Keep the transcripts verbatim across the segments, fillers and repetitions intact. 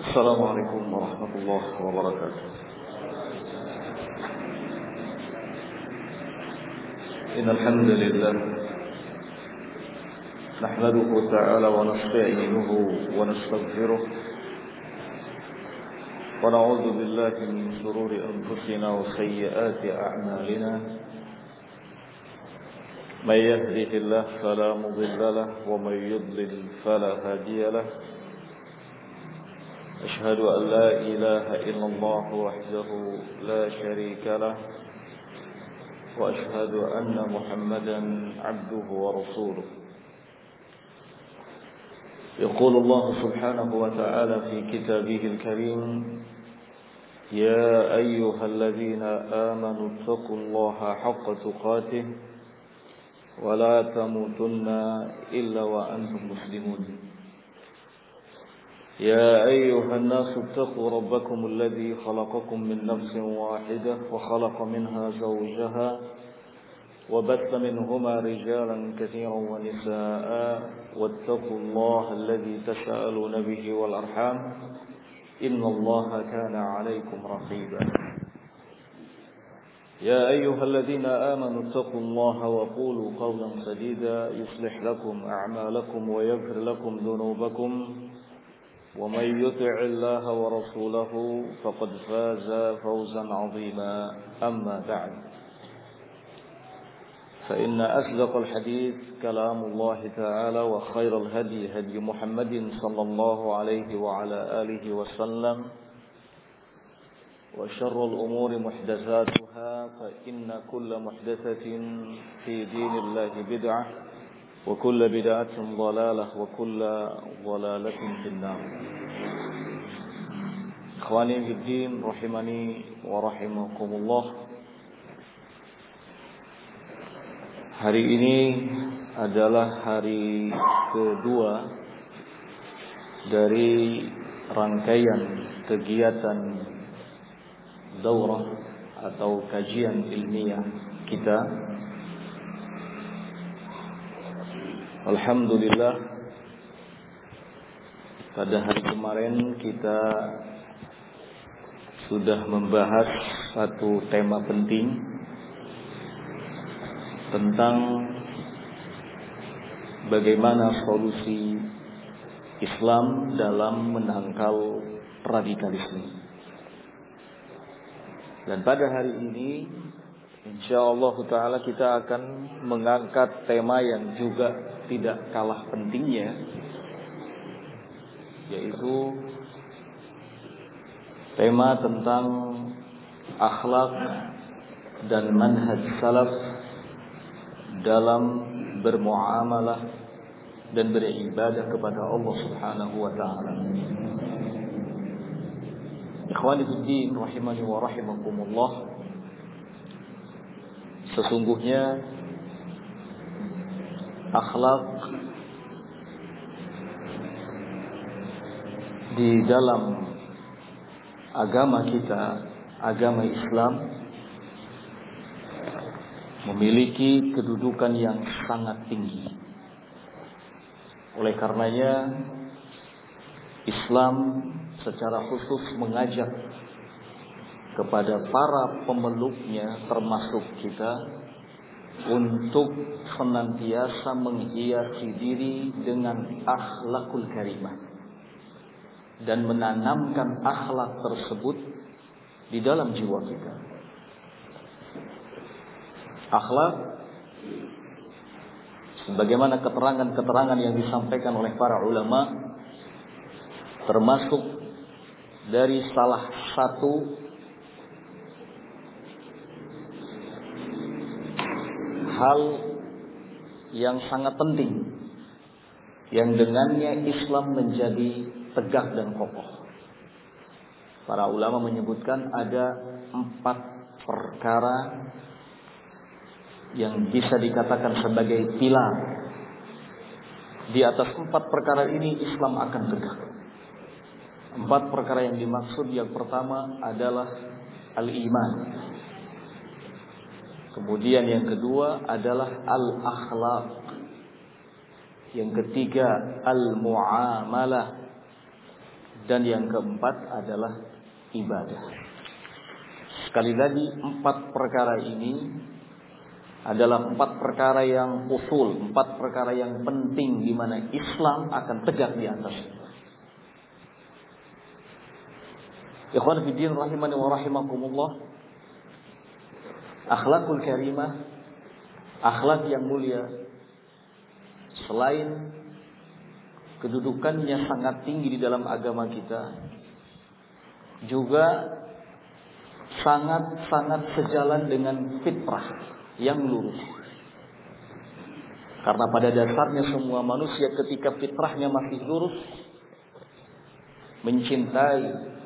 Assalamualaikum warahmatullahi wabarakatuh. Innal hamdalillah nahmaduhu ta'ala wa nasta'inuhu wa nastaghfiruh wa na'udzu billahi min shururi anfusina wa sayyiati a'malina. May yahdihillahu fala mudilla lahu wa may yudlil fala hadiya lahu. أشهد أن لا إله إلا الله وحده لا شريك له وأشهد أن محمدا عبده ورسوله. يقول الله سبحانه وتعالى في كتابه الكريم: يا أيها الذين آمنوا اتقوا الله حق تقاته ولا تموتن إلا وأنتم مسلمون. يا أيها الناس اتقوا ربكم الذي خلقكم من نفس واحدة وخلق منها زوجها وبث منهما رجالا كثيرا ونساء واتقوا الله الذي تساءلون به والأرحام إن الله كان عليكم رقيبا. يا أيها الذين آمنوا اتقوا الله وقولوا قولا سديدا يصلح لكم أعمالكم ويغفر لكم ذنوبكم ومن يطع الله ورسوله فقد فاز فوزا عظيما. أما بعد فإن أصدق الحديث كلام الله تعالى وخير الهدي هدي محمد صلى الله عليه وعلى آله وسلم وشر الأمور محدثاتها فإن كل محدثة في دين الله بدعة وكل بدعة ضلالة وكل ضلالة في النار. Ikhwani fi din rahimani wa rahimakumullah. Hari ini adalah hari kedua dari rangkaian kegiatan daurah atau kajian ilmiah kita. Alhamdulillah, pada hari kemarin kita sudah membahas satu tema penting tentang bagaimana solusi Islam dalam menangkal radikalisme. Dan pada hari ini insyaallah ta'ala kita akan mengangkat tema yang juga tidak kalah pentingnya, yaitu tema tentang akhlak dan manhaj salaf dalam bermuamalah dan beribadah kepada Allah Subhanahu wa taala. Ikhwani fi din rahimani wa rahimakumullah. Sesungguhnya akhlak di dalam agama kita, agama Islam, memiliki kedudukan yang sangat tinggi. Oleh karenanya Islam secara khusus mengajak kepada para pemeluknya termasuk kita untuk senantiasa menghiasi diri dengan akhlakul karimah dan menanamkan akhlak tersebut di dalam jiwa kita. Akhlak sebagaimana keterangan-keterangan yang disampaikan oleh para ulama, termasuk dari salah satu hal yang sangat penting yang dengannya Islam menjadi tegak dan kokoh. Para ulama menyebutkan ada empat perkara yang bisa dikatakan sebagai pilar. Di atas empat perkara ini Islam akan tegak. Empat perkara yang dimaksud, yang pertama adalah al-iman. Kemudian yang kedua adalah al-akhlaq. Yang ketiga al-muamalah. Dan yang keempat adalah ibadah. Sekali lagi, empat perkara ini adalah empat perkara yang usul, empat perkara yang penting di mana Islam akan tegak di atasnya. Ikhwan fillah rahimani wa rahimakumullah. Akhlakul karimah, akhlak yang mulia, selain kedudukannya sangat tinggi di dalam agama kita, juga sangat-sangat sejalan dengan fitrah yang lurus. Karena pada dasarnya semua manusia ketika fitrahnya masih lurus, mencintai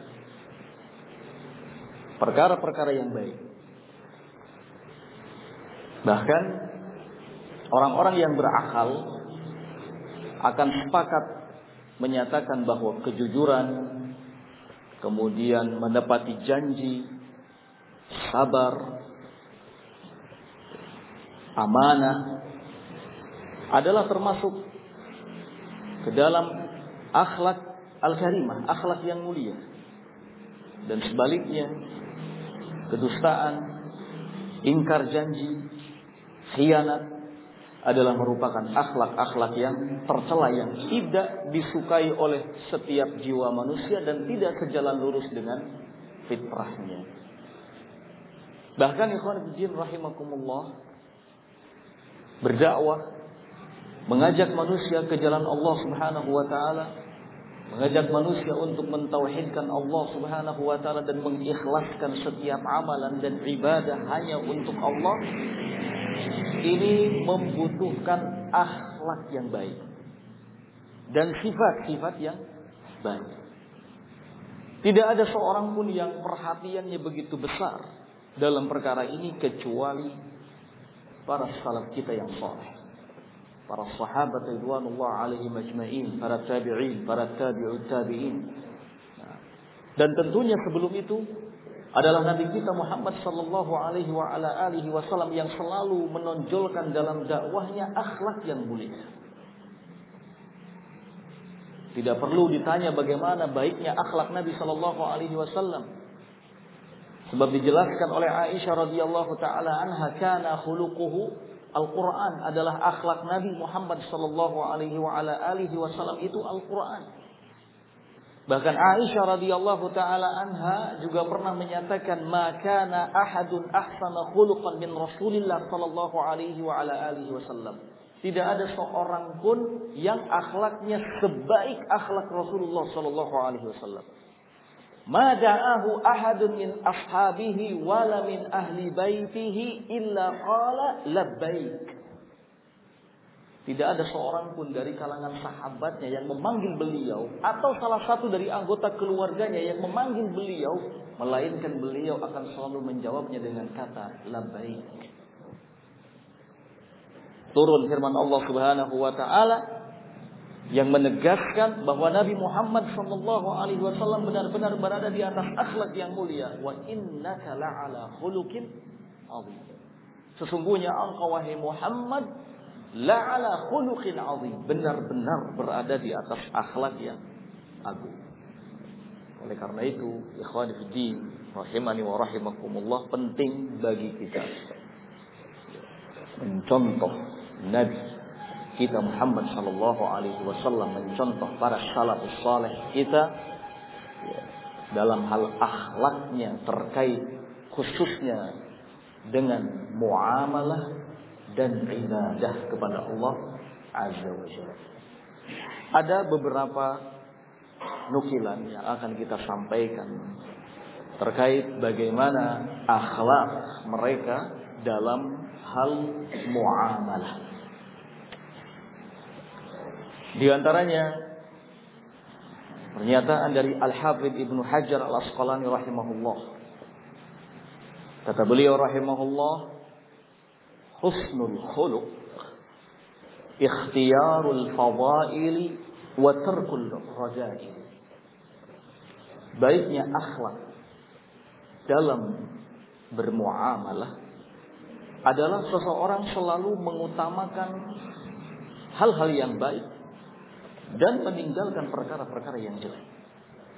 perkara-perkara yang baik. Bahkan orang-orang yang berakal akan sepakat menyatakan bahwa kejujuran, kemudian menepati janji, sabar, amanah adalah termasuk ke dalam akhlak al-karimah, akhlak yang mulia. Dan sebaliknya, kedustaan, ingkar janji, khianat adalah merupakan akhlak-akhlak yang tercela, yang tidak disukai oleh setiap jiwa manusia dan tidak sejalan lurus dengan fitrahnya. Bahkan ikhwan fillah rahimakumullah, berdakwah, mengajak manusia ke jalan Allah Subhanahu wa taala, mengajak manusia untuk mentauhidkan Allah Subhanahu wa taala dan mengikhlaskan setiap amalan dan ibadah hanya untuk Allah. Ini membutuhkan akhlak yang baik dan sifat-sifat yang baik. Tidak ada seorang pun yang perhatiannya begitu besar dalam perkara ini kecuali para salaf kita yang saleh, para sahabat ridwanullah alaihim ajma'in, para tabi'in, para tabi'ut tabi'in. Dan tentunya sebelum itu adalah Nabi kita Muhammad sallallahu alaihi wa ala alihi wasallam yang selalu menonjolkan dalam dakwahnya akhlak yang mulia. Tidak perlu ditanya bagaimana baiknya akhlak Nabi sallallahu alaihi wasallam. Sebab dijelaskan oleh Aisyah radhiyallahu taala anha, kana khuluquhu Al-Quran, adalah akhlak Nabi Muhammad sallallahu alaihi wa ala alihi wasallam itu Al-Quran. Bahkan Aisyah radhiyallahu taala anha juga pernah menyatakan, ma kana ahadun ahsana khuluqan min Rasulillah sallallahu alaihi wa ala alihi wasallam. Tidak ada seorang pun yang akhlaknya sebaik akhlak Rasulullah sallallahu alaihi wasallam. Ma da'ahu ahadun min ashabihi wala min ahli baitihi illa qala labbaik. Tidak ada seorang pun dari kalangan sahabatnya yang memanggil beliau atau salah satu dari anggota keluarganya yang memanggil beliau, melainkan beliau akan selalu menjawabnya dengan kata labbaik. Turun firman Allah Subhanahu wa taala yang menegaskan bahwa Nabi Muhammad sallallahu alaihi wasallam benar-benar berada di atas akhlak yang mulia. Wa innaka la'ala khuluqin azim. Sesungguhnya engkau wahai Muhammad la'ala khuluqin azim, benar-benar berada di atas akhlak yang agung. Oleh karena itu, ikhwan fillah rahimani wa rahimakumullah, penting bagi kita mencontoh Nabi kita Muhammad sallallahu alaihi wasallam, mencontoh para salafus saleh kita dalam hal akhlaknya terkait khususnya dengan muamalah dan ibadah kepada Allah Azza wa Jalla. Ada beberapa nukilan yang akan kita sampaikan terkait bagaimana akhlak mereka dalam hal muamalah. Di antaranya pernyataan dari Al-Hafidz Ibnu Hajar Al-Asqalani rahimahullah. Kata beliau rahimahullah, husnul khuluq ikhtiyarul fadaili wa tarkul raja'i. Baiknya akhlak dalam bermuamalah adalah seseorang selalu mengutamakan hal-hal yang baik dan meninggalkan perkara-perkara yang jelek.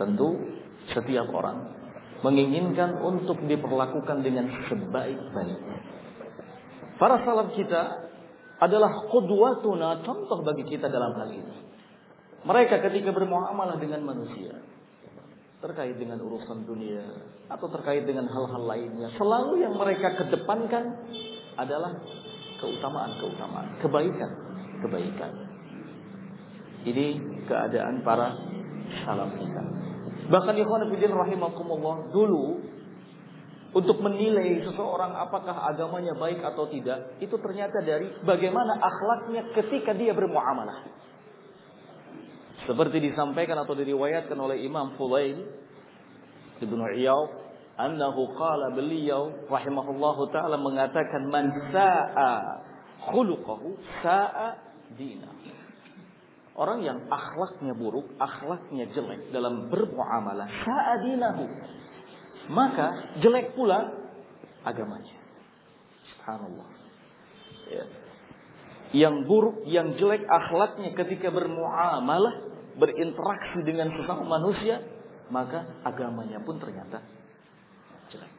Tentu setiap orang menginginkan untuk diperlakukan dengan sebaik-baiknya. Para salaf kita adalah qudwatuna, contoh bagi kita dalam hal ini. Mereka ketika bermuamalah dengan manusia, terkait dengan urusan dunia atau terkait dengan hal-hal lainnya, selalu yang mereka kedepankan adalah keutamaan-keutamaan, kebaikan-kebaikan. Ini keadaan para salaf kita. Bahkan ikhwan fillah rahimakumullah, dulu untuk menilai seseorang apakah agamanya baik atau tidak, itu ternyata dari bagaimana akhlaknya ketika dia bermuamalah. Seperti disampaikan atau diriwayatkan oleh Imam Fudail Ibnu Iyad, annahu qala, beliau rahimahullahu taala mengatakan, man sa'a khuluquhu sa'a dinahu. Orang yang akhlaknya buruk, akhlaknya jelek dalam bermuamalah, sa'a dinahu, maka jelek pula agamanya. Subhanallah. Ya. Yang buruk, yang jelek akhlaknya ketika bermuamalah, berinteraksi dengan sesama manusia, maka agamanya pun ternyata jelek.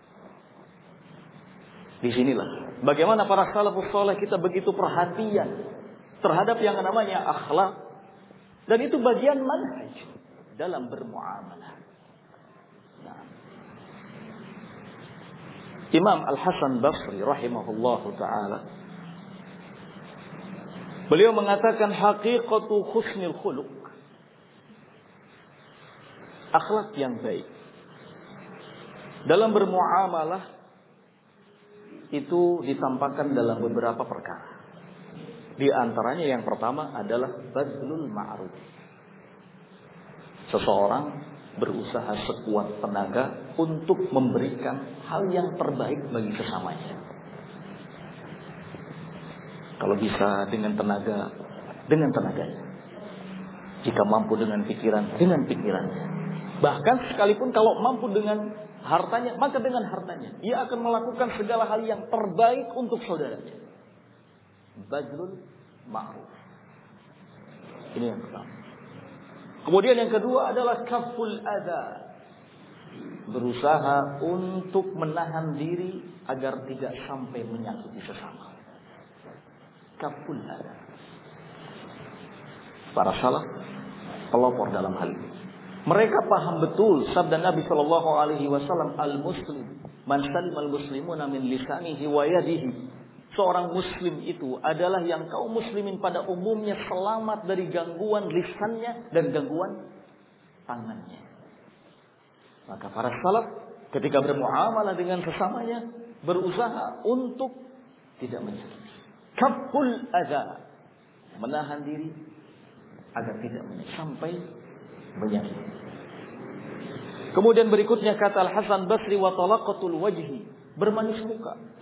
Disinilah bagaimana para salafus saleh kita begitu perhatian terhadap yang namanya akhlak, dan itu bagian manhaj dalam bermuamalah. Nah, Imam Al-Hasan Basri rahimahullahu taala, beliau mengatakan haqiqatu husnil khuluq, akhlak yang baik dalam bermuamalah itu ditampakkan dalam beberapa perkara. Di antaranya yang pertama adalah badlul ma'ruf. Seseorang berusaha sekuat tenaga untuk memberikan hal yang terbaik bagi sesamanya. Kalau bisa dengan tenaga, dengan tenaganya. Jika mampu dengan pikiran, dengan pikirannya. Bahkan sekalipun kalau mampu dengan hartanya, maka dengan hartanya. Ia akan melakukan segala hal yang terbaik untuk saudaranya. Badlul ma'ruf. Ini yang pertama. Kemudian yang kedua adalah kaful adha. Berusaha untuk menahan diri agar tidak sampai menyakiti sesama. Kaful adha. Para salaf pelopor dalam hal ini. Mereka paham betul sabda Nabi Shallallahu Alaihi Wasallam, al-Muslim man salim al-muslimuna min lisanihi wa yadihi. Seorang muslim itu adalah yang kaum muslimin pada umumnya selamat dari gangguan lisannya dan gangguan tangannya. Maka para salaf ketika bermuamalah dengan sesamanya berusaha untuk tidak menyakiti. Kaful adza, menahan diri agar tidak sampai menyakiti. Kemudian berikutnya kata Al-Hasan Basri, wa talaqatul wajhi, bermanis muka.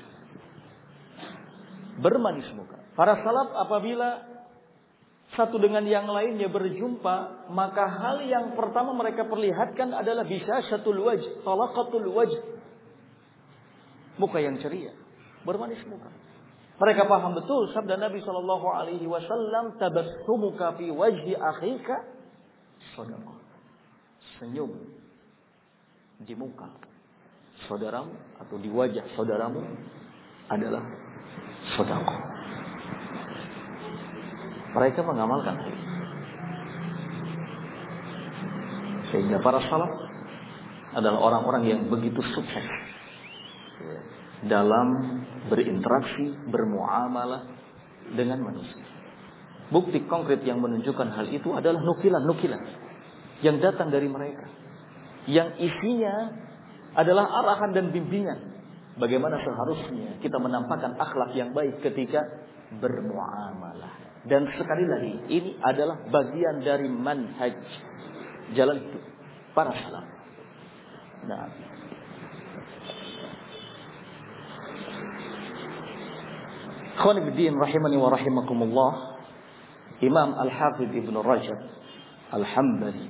Bermanis muka. Para salaf apabila satu dengan yang lainnya berjumpa, maka hal yang pertama mereka perlihatkan adalah bisyashatul wajh, talaqatul wajh. Muka yang ceria, bermanis muka. Mereka paham betul sabda Nabi Shallallahu Alaihi Wasallam, tabassumuka fi wajhi akhika shadaqah. Senyum di muka saudaramu atau di wajah saudaramu adalah sedekah. Mereka mengamalkan hal ini. Sehingga para salaf adalah orang-orang yang begitu sukses dalam berinteraksi, bermuamalah dengan manusia. Bukti konkret yang menunjukkan hal itu adalah nukilan-nukilan yang datang dari mereka, yang isinya adalah arahan dan bimbingan bagaimana seharusnya kita menampakkan akhlak yang baik ketika bermuamalah. Dan sekali lagi, ini adalah bagian dari manhaj, jalan hidup para salaf. Nah, Khonibuddin rahimani wa rahimakumullah, Imam Al-Hafidh Ibn Rajab Al-Hambali,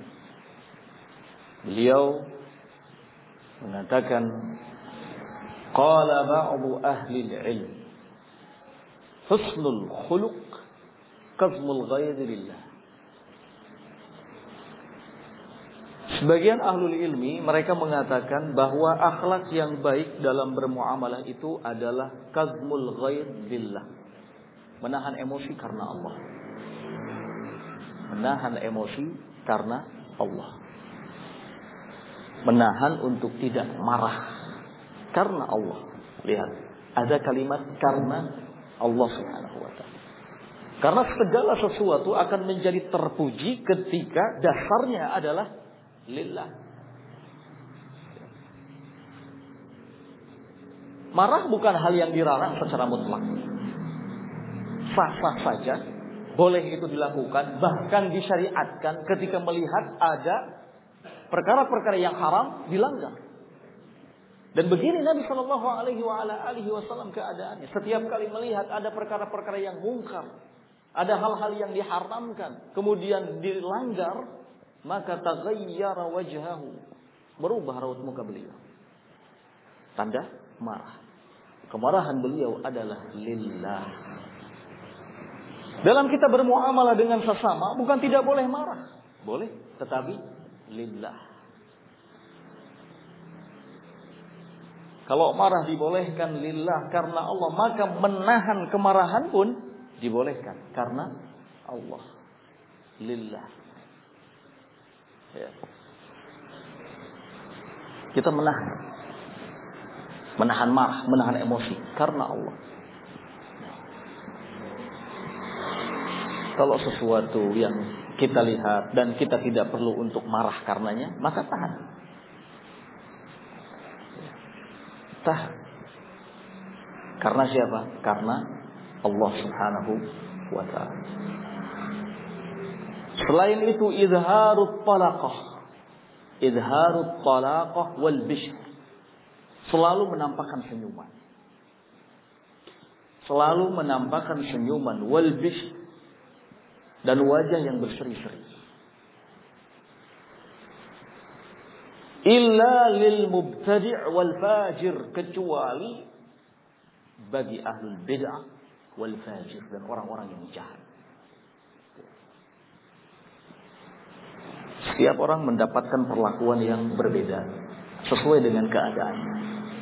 beliau mengatakan, qala ba'du ahli al-ilm, husnul khuluq kazmul ghaidh lillah. Sebagian ahlul ilmi mereka mengatakan bahwa akhlak yang baik dalam bermuamalah itu adalah kazmul ghair billah. Menahan emosi karena Allah. Menahan emosi karena Allah. Menahan untuk tidak marah karena Allah. Lihat, ada kalimat karena Allah Subhanahu wa taala. Karena segala sesuatu akan menjadi terpuji ketika dasarnya adalah lillah. Marah bukan hal yang dilarang secara mutlak. Sah-sah saja, boleh itu dilakukan, bahkan disyariatkan ketika melihat ada perkara-perkara yang haram dilanggar. Dan begini Nabi Shallallahu Alaihi Wasallam keadaannya. Setiap kali melihat ada perkara-perkara yang mungkar, ada hal-hal yang diharamkan, kemudian dilanggar, maka taghayyara wajhahu, berubah raut muka beliau. Tanda marah. Kemarahan beliau adalah lillah. Dalam kita bermuamalah dengan sesama, bukan tidak boleh marah, boleh, tetapi lillah. Kalau marah dibolehkan lillah karena Allah, maka menahan kemarahan pun dibolehkan karena Allah. Lillah. Ya. Kita menahan. Menahan marah, menahan emosi karena Allah. Kalau sesuatu yang kita lihat dan kita tidak perlu untuk marah karenanya, maka tahan. Tahan. Karena siapa? Karena Allah Subhanahu wa ta'ala. Selain itu, izharut talaqah. Izharut talaqah wal bishr. Selalu menampakkan senyuman. Selalu menampakkan senyuman wal bishr. Dan wajah yang berseri-seri. Illa lil mubtadi' wal fajir, kecuali bagi ahlul bid'ah wal fajir dan orang-orang yang jahat. Setiap orang mendapatkan perlakuan yang berbeda sesuai dengan keadaannya.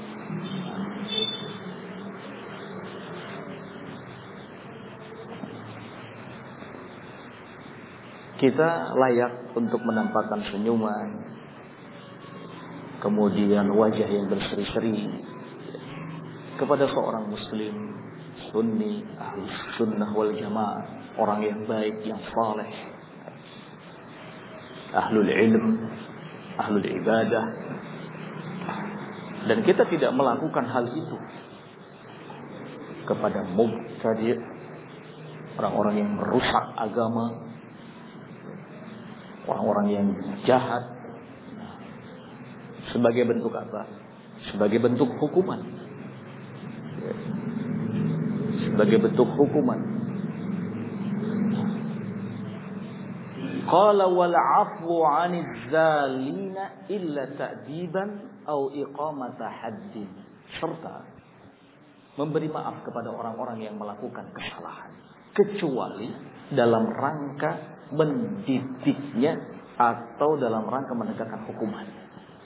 Kita layak untuk menampakkan senyuman, kemudian wajah yang berseri-seri kepada seorang muslim sunni, ahli sunnah wal jamaah, orang yang baik, yang saleh, ahlul ilm, ahlul ibadah. Dan kita tidak melakukan hal itu kepada mubtadi', orang-orang yang merusak agama, orang-orang yang jahat. Sebagai bentuk apa? Sebagai bentuk hukuman. Sebagai bentuk hukuman. Qala wal 'afwu 'anil zalina illa ta'diban aw iqamata haddin. Serta memberi maaf kepada orang-orang yang melakukan kesalahan, kecuali dalam rangka mendidiknya atau dalam rangka menegakkan hukuman.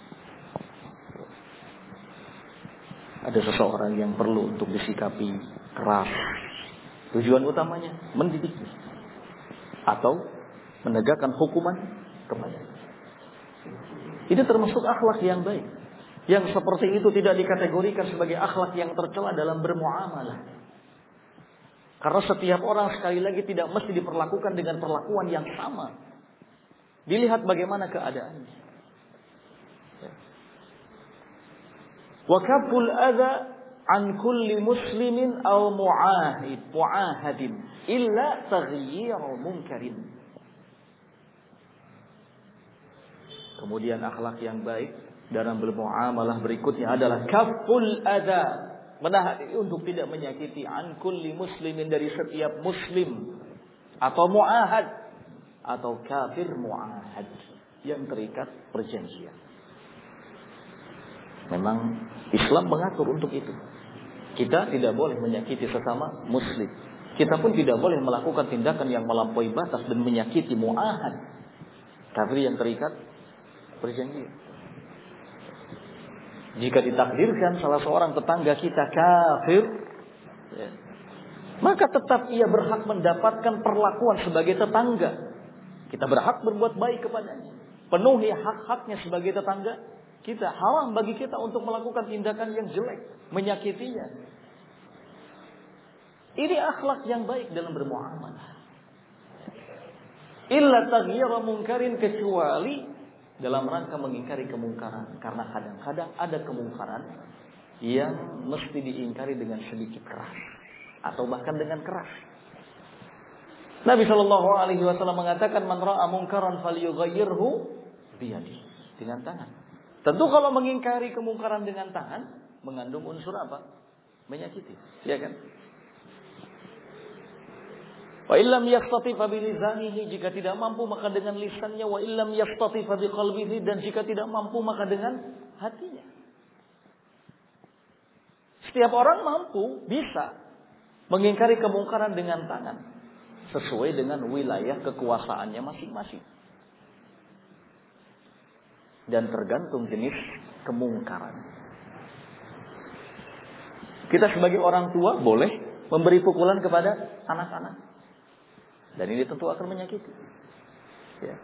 Ada seseorang yang perlu untuk disikapi keras. Tujuan utamanya mendidiknya atau menegakkan hukuman kepadanya. Itu termasuk akhlak yang baik. Yang seperti itu tidak dikategorikan sebagai akhlak yang tercela dalam bermuamalah. Karena setiap orang sekali lagi tidak mesti diperlakukan dengan perlakuan yang sama. Dilihat bagaimana keadaannya. Wa kaful adza an kulli muslimin aw mu'ahid mu'ahadin illa taghyir munkarin. Kemudian akhlak yang baik dalam bermuamalah berikutnya adalah kaful adza, menahan untuk tidak menyakiti an kulli muslimin, dari setiap muslim atau mu'ahad atau kafir mu'ahad yang terikat perjanjian. Memang Islam mengatur untuk itu. Kita tidak boleh menyakiti sesama muslim. Kita pun tidak boleh melakukan tindakan yang melampaui batas dan menyakiti mu'ahad, kafir yang terikat perjanjian. Jika ditakdirkan salah seorang tetangga kita kafir, ya, maka tetap ia berhak mendapatkan perlakuan sebagai tetangga. Kita berhak berbuat baik kepadanya, penuhi hak-haknya sebagai tetangga kita. Haram bagi kita untuk melakukan tindakan yang jelek, menyakitinya. Ini akhlak yang baik dalam bermuamalah. Illa taghyira munkarin, kecuali dalam rangka mengingkari kemungkaran. Karena kadang-kadang ada kemungkaran yang mesti diingkari dengan sedikit keras atau bahkan dengan keras. Nabi Shallallahu Alaihi Wasallam mengatakan, man ra'a munkaran falyughayyirhu biyadihi, dengan tangan. Tentu kalau mengingkari kemungkaran dengan tangan mengandung unsur apa? Menyakiti, ya kan? Wa illam yastati fa bilisanihi, jika tidak mampu maka dengan lisannya. Wa illam yastati fa biqalbihi, dan jika tidak mampu maka dengan hatinya. Setiap orang mampu, bisa mengingkari kemungkaran dengan tangan sesuai dengan wilayah kekuasaannya masing-masing. Dan tergantung jenis kemungkaran. Kita sebagai orang tua boleh memberi pukulan kepada anak-anak. Dan ini tentu akan menyakiti. Ya.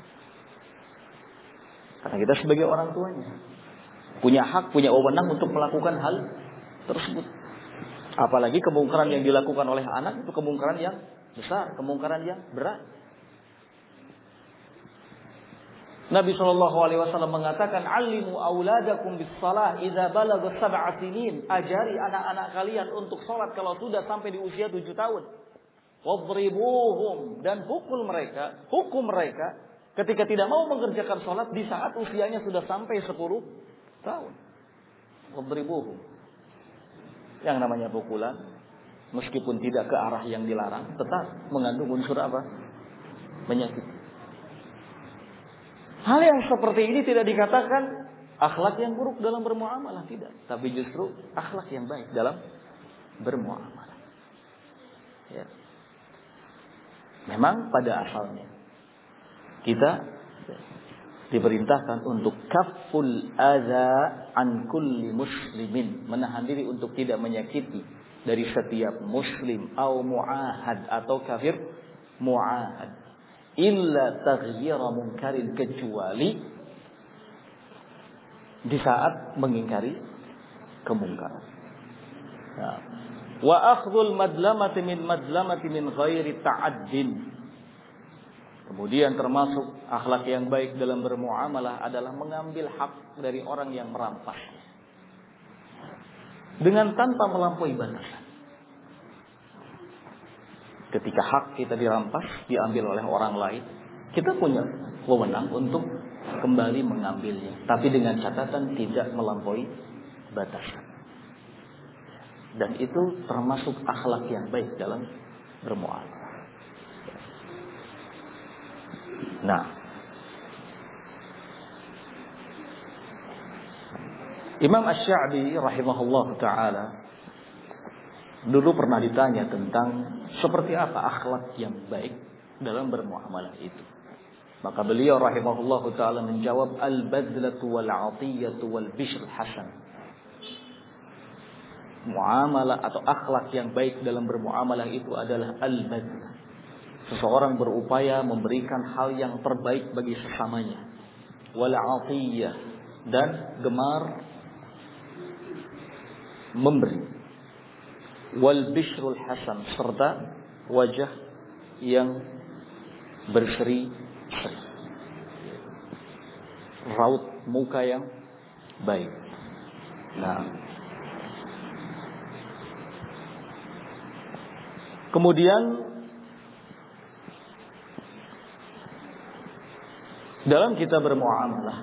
Karena kita sebagai orang tuanya punya hak, punya wewenang untuk melakukan hal tersebut. Apalagi kemungkaran yang dilakukan oleh anak itu kemungkaran yang besar, kemungkaran yang berat. Nabi Shallallahu Alaihi Wasallam mengatakan, "Alimu auladakum bis salah idza balagha sab'a sinin." Ajari anak-anak kalian untuk sholat kalau sudah sampai di usia tujuh tahun. Wadribuhum, dan pukul mereka, hukum mereka ketika tidak mau mengerjakan sholat di saat usianya sudah sampai sepuluh tahun. Wadribuhum. Yang namanya pukulan, meskipun tidak ke arah yang dilarang, tetap mengandung unsur apa? Menyakiti. Hal yang seperti ini tidak dikatakan akhlak yang buruk dalam bermuamalah, tidak. Tapi justru akhlak yang baik dalam bermuamalah. Ya. Memang pada asalnya kita diperintahkan untuk kaful adza an kulli muslimin, menahan diri untuk tidak menyakiti dari setiap muslim au muahad atau kafir muahad, illa taghyira munkarin, kecuali di saat mengingkari kemungkaran. Nah, wa akhdhul madlamati min madlamati min ghairi ta'addin. Kemudian termasuk akhlak yang baik dalam bermuamalah adalah mengambil hak dari orang yang merampas dengan tanpa melampaui batasan. Ketika hak kita dirampas, diambil oleh orang lain, kita punya wewenang untuk kembali mengambilnya, tapi dengan catatan tidak melampaui batasan. Dan itu termasuk akhlak yang baik dalam bermuamalah. Nah, Imam Asy-Sya'bi rahimahullah ta'ala dulu pernah ditanya tentang seperti apa akhlak yang baik dalam bermuamalah itu. Maka beliau rahimahullah ta'ala menjawab, al-badlatu wal-'atiyatu wal-bishr hasan. Muamalah atau akhlak yang baik dalam bermuamalah itu adalah al-badlah. Seseorang berupaya memberikan hal yang terbaik bagi sesamanya. Wal-'atiyah, dan gemar memberi. Wal-bishrul hasan, serta wajah yang berseri-seri. Raut muka yang baik. Nah, kemudian dalam kita bermuamalah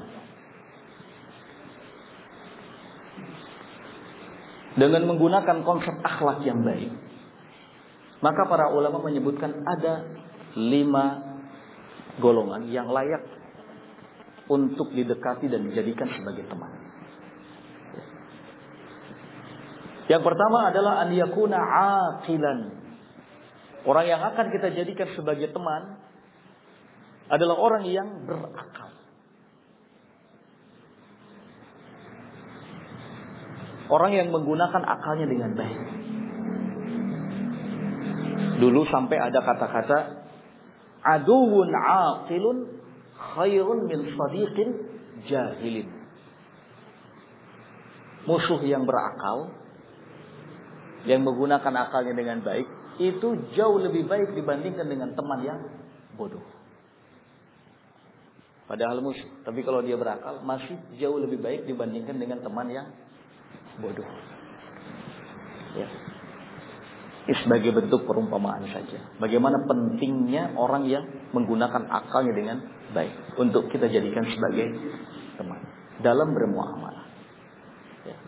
dengan menggunakan konsep akhlak yang baik, maka para ulama menyebutkan ada lima golongan yang layak untuk didekati dan dijadikan sebagai teman. Yang pertama adalah an yakuna aqilan. Orang yang akan kita jadikan sebagai teman adalah orang yang berakal. Orang yang menggunakan akalnya dengan baik. Dulu sampai ada kata-kata aduwun aqilun khairun min sadiqin jahilin. Musuh yang berakal, yang menggunakan akalnya dengan baik, itu jauh lebih baik dibandingkan dengan teman yang bodoh. Padahal musuh, tapi kalau dia berakal masih jauh lebih baik dibandingkan dengan teman yang bodoh. Ya. Ini sebagai bentuk perumpamaan saja. Bagaimana pentingnya orang yang menggunakan akalnya dengan baik untuk kita jadikan sebagai teman dalam bermuamalah. Ya.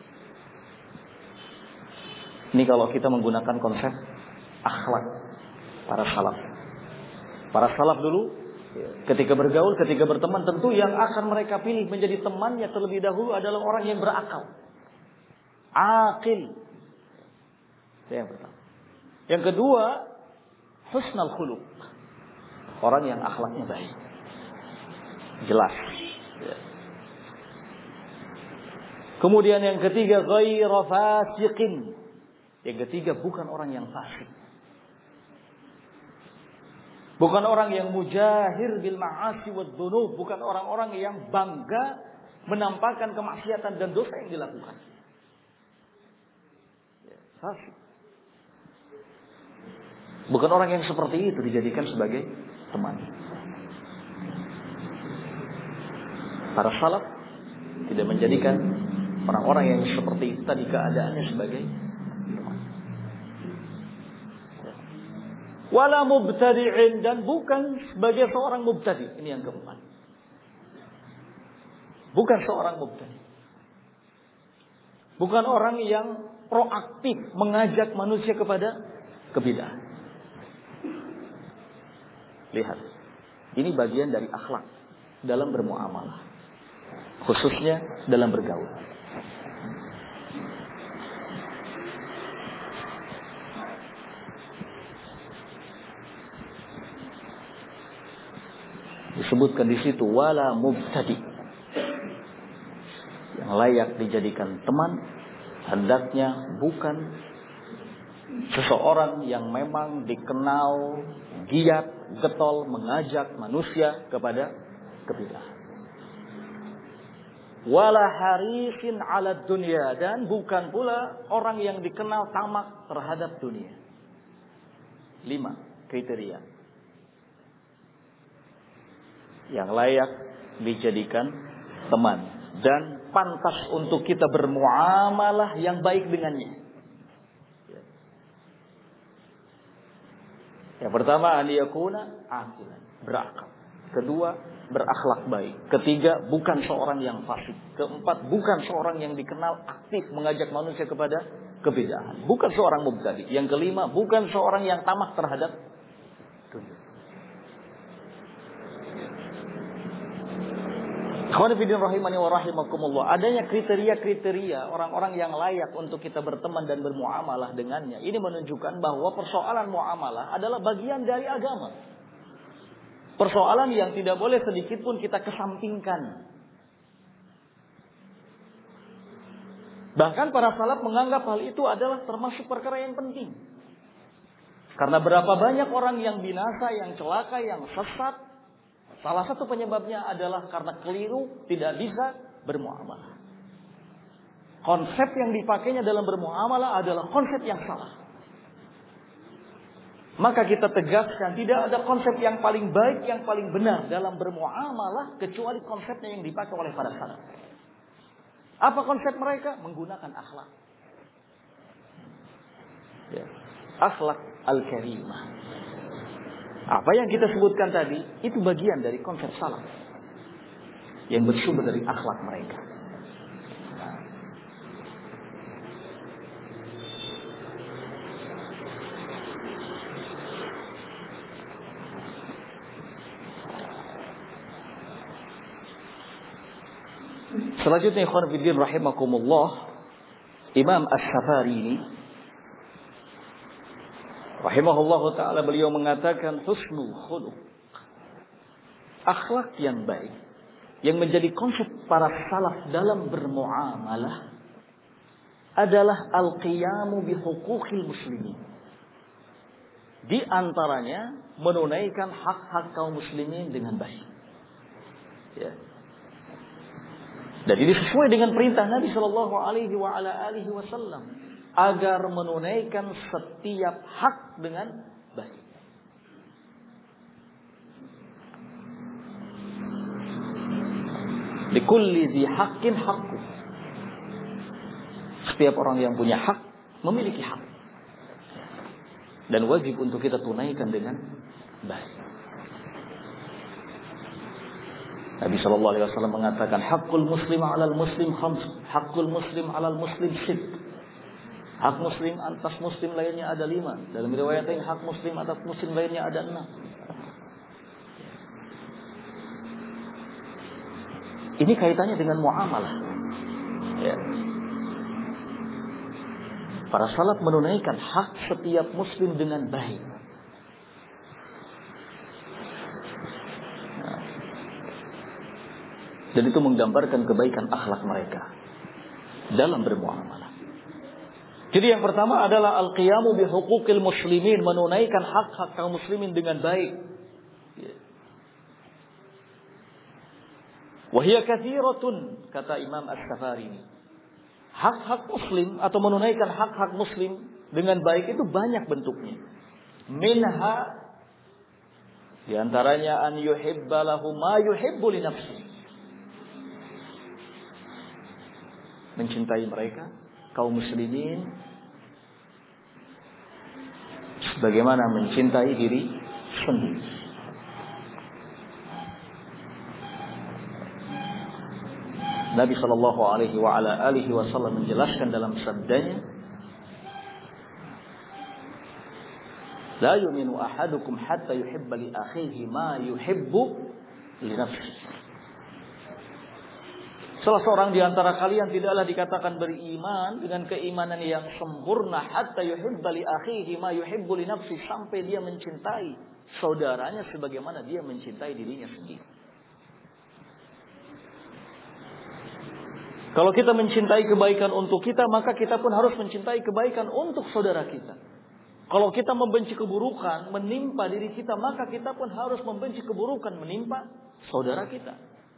Ini kalau kita menggunakan konsep akhlak para salaf. Para salaf dulu ketika bergaul, ketika berteman, tentu yang akan mereka pilih menjadi temannya terlebih dahulu adalah orang yang berakal. Aqil. Yang pertama. Yang kedua, husnul khuluq. Orang yang akhlaknya baik. Jelas. Ya. Kemudian yang ketiga, ghairu fasiqin. Yang ketiga, bukan orang yang fasik. Bukan orang yang mujahir bil ma'asi wad dzunub, bukan orang-orang yang bangga menampakkan kemaksiatan dan dosa yang dilakukan. Ya, fasik. Bukan orang yang seperti itu dijadikan sebagai teman. Para salaf tidak menjadikan orang-orang yang seperti itu tadi keadaannya sebagai teman. Wala mubtadi'in, dan bukan sebagai seorang mubtadi. Ini yang keempat. Bukan seorang mubtadi. Bukan orang yang proaktif mengajak manusia kepada kebid'ahan. Lihat, ini bagian dari akhlak dalam bermuamalah, khususnya dalam bergaul. Disebutkan di situ wala mubtadi, yang layak dijadikan teman hendaknya bukan seseorang yang memang dikenal giat, getol mengajak manusia kepada kebid'ahan. Wala harisin 'ala dunya, dan bukan pula orang yang dikenal tamak terhadap dunia. Lima kriteria yang layak dijadikan teman dan pantas untuk kita bermuamalah yang baik dengannya. Yang pertama, aliyakuna aqilan, berakal. Kedua, berakhlak baik. Ketiga, bukan seorang yang fasik. Keempat, bukan seorang yang dikenal aktif mengajak manusia kepada kebid'ahan. Bukan seorang mubtadi. Yang kelima, bukan seorang yang tamak terhadap dunia. Khawanifiddin rahimani wa rahimakumullah. Adanya kriteria-kriteria orang-orang yang layak untuk kita berteman dan bermuamalah dengannya. Ini menunjukkan bahwa persoalan muamalah adalah bagian dari agama. Persoalan yang tidak boleh sedikit pun kita kesampingkan. Bahkan para salaf menganggap hal itu adalah termasuk perkara yang penting. Karena berapa banyak orang yang binasa, yang celaka, yang sesat. Salah satu penyebabnya adalah karena keliru, tidak bisa bermuamalah. Konsep yang dipakainya dalam bermuamalah adalah konsep yang salah. Maka kita tegaskan, tidak ada konsep yang paling baik, yang paling benar dalam bermuamalah kecuali konsepnya yang dipakai oleh para salaf. Apa konsep mereka? Menggunakan akhlak. Ya. Akhlak al-karimah. Apa yang kita sebutkan tadi, itu bagian dari konsep salaf yang bersumber dari akhlak mereka. Selanjutnya, ikhwan fillah rahimakumullah, Imam Asy-Syafari ini rahimahullah ta'ala, beliau mengatakan husnul khuluq, akhlak yang baik yang menjadi konsep para salaf dalam bermuamalah adalah al-qiyamu bi huquqil muslimin. Di antaranya menunaikan hak-hak kaum muslimin dengan baik. Ya. Dan ini sesuai dengan perintah Nabi Shallallahu Alaihi Wasallam agar menunaikan setiap hak dengan baik. Likulli dzi haqqin haqqu. Setiap orang yang punya hak memiliki hak. Dan wajib untuk kita tunaikan dengan baik. Nabi Shallallahu Alaihi Wasallam mengatakan, hakul muslim alal muslim khams, hakul muslim alal muslim sit. Hak muslim atas muslim lainnya ada lima. Dalam riwayat lain, hak muslim atas muslim lainnya ada enam. Ini kaitannya dengan muamalah. Ya. Para salaf menunaikan hak setiap muslim dengan baik. Nah. Dan itu menggambarkan kebaikan akhlak mereka dalam bermuamalah. Jadi yang pertama adalah al-qiyamu bi huquqil muslimin, menunaikan hak-hak kaum muslimin dengan baik. Wa hiya katsiratun, kata Imam As-Safarini. Hak-hak muslim atau menunaikan hak-hak muslim dengan baik itu banyak bentuknya. Minha, di antaranya an yuhibba lahu ma yuhibbu li nafsi. Mencintai mereka, kaum muslimin, sebagaimana mencintai diri sendiri. Nabi Shallallahu Alaihi Wasallam menjelaskan dalam sabdanya, la yu'minu ahadukum hatta yuhibba li akhihi ma yuhibbu li nafsihi. Salah seorang di antara kalian tidaklah dikatakan beriman dengan keimanan yang sempurna hatta yuhibba li akhihi ma yuhibbu li nafsihi, sampai dia mencintai saudaranya sebagaimana dia mencintai dirinya sendiri. Kalau kita mencintai kebaikan untuk kita, maka kita pun harus mencintai kebaikan untuk saudara kita. Kalau kita membenci keburukan menimpa diri kita, maka kita pun harus membenci keburukan menimpa saudara kita.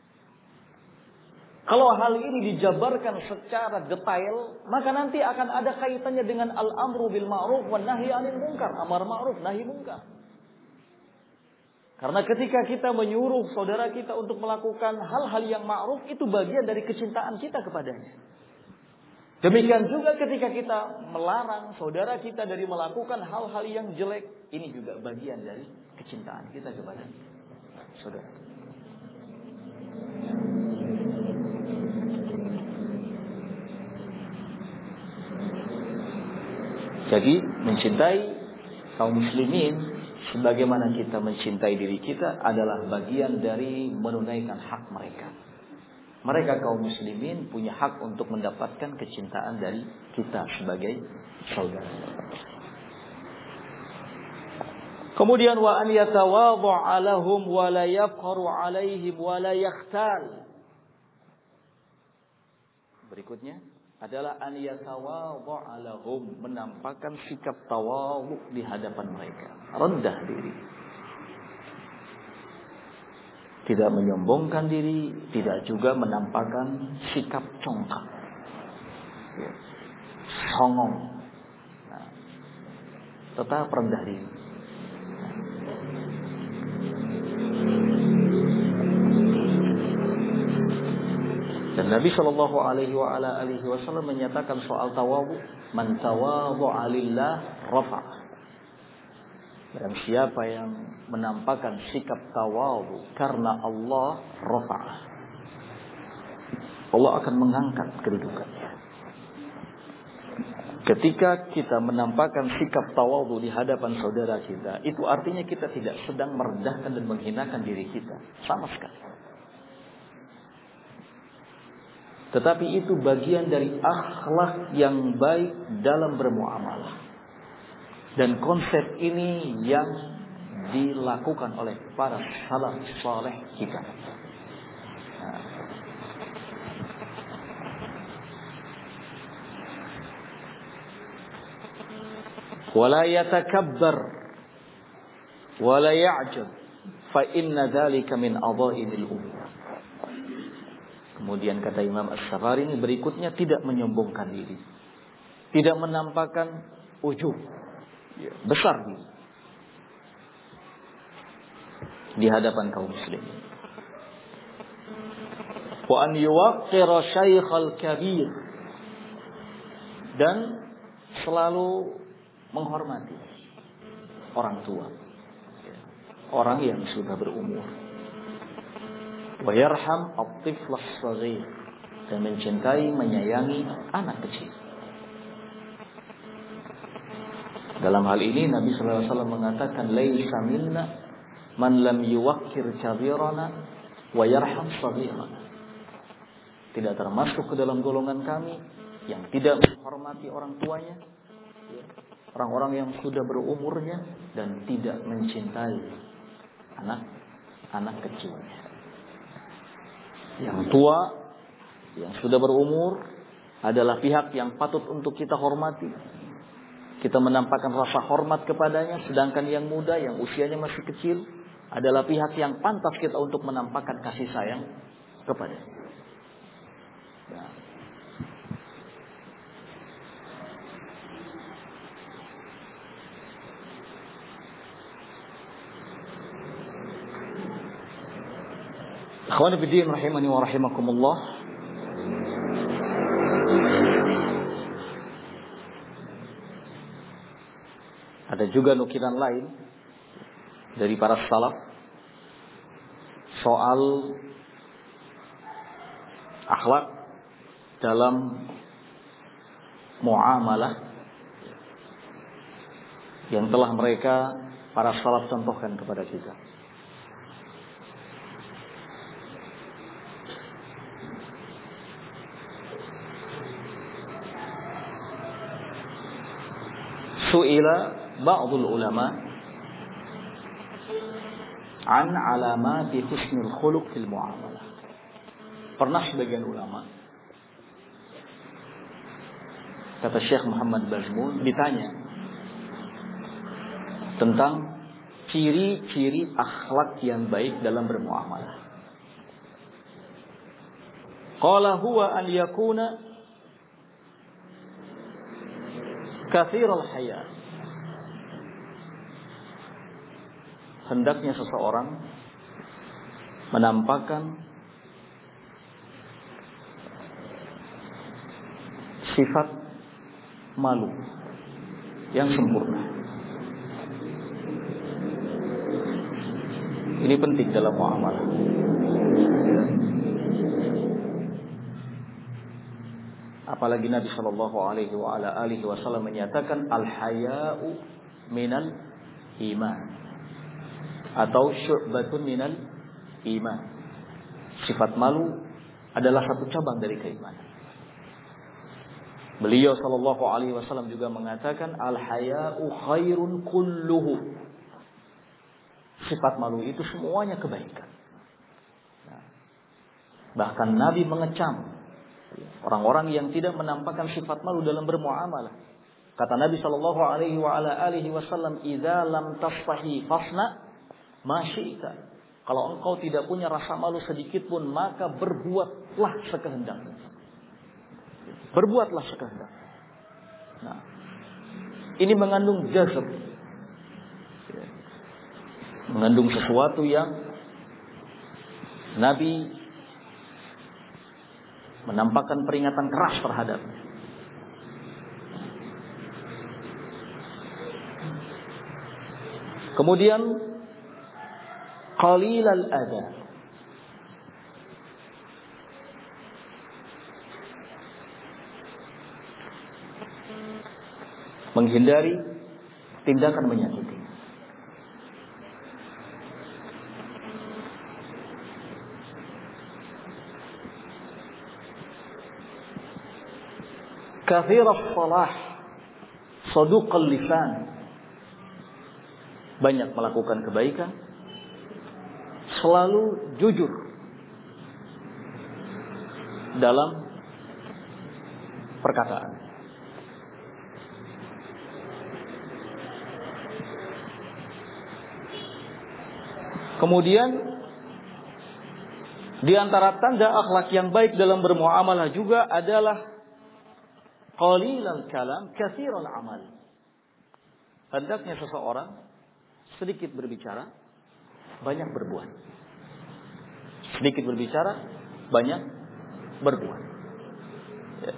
Kalau hal ini dijabarkan secara detail, maka nanti akan ada kaitannya dengan al-amru bil ma'ruf wan nahyi 'anil munkar, amar ma'ruf nahi munkar. Karena ketika kita menyuruh saudara kita untuk melakukan hal-hal yang ma'ruf, itu bagian dari kecintaan kita kepadanya. Demikian juga ketika kita melarang saudara kita dari melakukan hal-hal yang jelek, ini juga bagian dari kecintaan kita kepada saudara. Jadi mencintai kaum muslimin sebagaimana kita mencintai diri kita adalah bagian dari menunaikan hak mereka. Mereka kaum muslimin punya hak untuk mendapatkan kecintaan dari kita sebagai saudara. Kemudian wa an yatawadha'a lahum wa la yafkharu 'alaihim wa la yakhtal. Berikutnya adalah an yatawadha'a lahum, menampakkan sikap tawadhu di hadapan mereka, rendah diri. Tidak menyombongkan diri, tidak juga menampakkan sikap congkak. Ya. Songong. Nah, tetap rendah diri. Dan Nabi Shallallahu Alaihi Wasallam menyatakan soal tawadhu, man tawadhu'a lillah rafa'ah. Dan siapa yang menampakkan sikap tawadhu karena Allah, rafa'ah, Allah akan mengangkat kedudukannya. Ketika kita menampakkan sikap tawadhu di hadapan saudara kita, itu artinya kita tidak sedang merendahkan dan menghinakan diri kita sama sekali. Tetapi itu bagian dari akhlak yang baik dalam bermuamalah. Dan konsep ini yang dilakukan oleh para salaf saleh kita. Nah. Wala yatakabbar wala ya'jab fa inna dzalika min adha'imil umur. Kemudian kata Imam As-Saghari ini berikutnya, tidak menyombongkan diri, tidak menampakkan ujub, besar diri di hadapan kaum muslimin. Wa an yuwaqqira syaikhal kabir, dan selalu menghormati orang tua, orang yang sudah berumur. Wa yarham at-tifl as-saghir, dan mencintai, menyayangi anak kecil. Dalam hal ini Nabi sallallahu alaihi wasallam mengatakan, laisa minna man lam yuwaqqir kabirana wa yarham saghirana. Tidak termasuk ke dalam golongan kami yang tidak menghormati orang tuanya, orang-orang yang sudah berumurnya, dan tidak mencintai anak-anak kecilnya. Yang tua, yang sudah berumur adalah pihak yang patut untuk kita hormati. Kita menampakkan rasa hormat kepadanya. Sedangkan yang muda, yang usianya masih kecil, adalah pihak yang pantas kita untuk menampakkan kasih sayang kepadanya. Nah. Ikhwan fillah rahimani wa rahimakumullah. Ada juga nukilan lain dari para salaf soal akhlak dalam muamalah yang telah mereka para salaf contohkan kepada kita. Su'ila ba'dul ulama an alamati husnul khuluq fil muamalah. Pernah sebagian ulama, kata Syekh Muhammad Bazmul, ditanya tentang ciri-ciri akhlak yang baik dalam bermuamalah. Qala huwa an yakuna katsiral haya. Hendaknya seseorang menampakkan sifat malu yang sempurna. Ini penting dalam muamalah. Apalagi Nabi Shallallahu Alaihi Wasallam menyatakan al-haya'u minal iman, atau syu'batun minal iman. Sifat malu adalah satu cabang dari keimanan. Beliau Shallallahu Alaihi Wasallam juga mengatakan al-haya'u khairun kulluhu. Sifat malu itu semuanya kebaikan. Nah, bahkan Nabi mengecam orang-orang yang tidak menampakkan sifat malu dalam bermuamalah. Kata Nabi sallallahu alaihi wa ala alihi wasallam, "Idza lam tastahi fasna ma syi'ta." Kalau engkau tidak punya rasa malu sedikit pun, maka berbuatlah sekehendaknya. Berbuatlah sekehendaknya. Nah, ini mengandung jazab. Mengandung sesuatu yang Nabi menampakkan peringatan keras terhadapnya. Kemudian qalilal adha, menghindari tindakan menyakiti. Kathirus salah, saduqal lisan, banyak melakukan kebaikan, selalu jujur dalam perkataan. Kemudian di antara tanda akhlak yang baik dalam bermuamalah juga adalah qalilal kalam, katsiral amal. Hendaknya seseorang sedikit berbicara, banyak berbuat. Sedikit berbicara, banyak berbuat. Ya.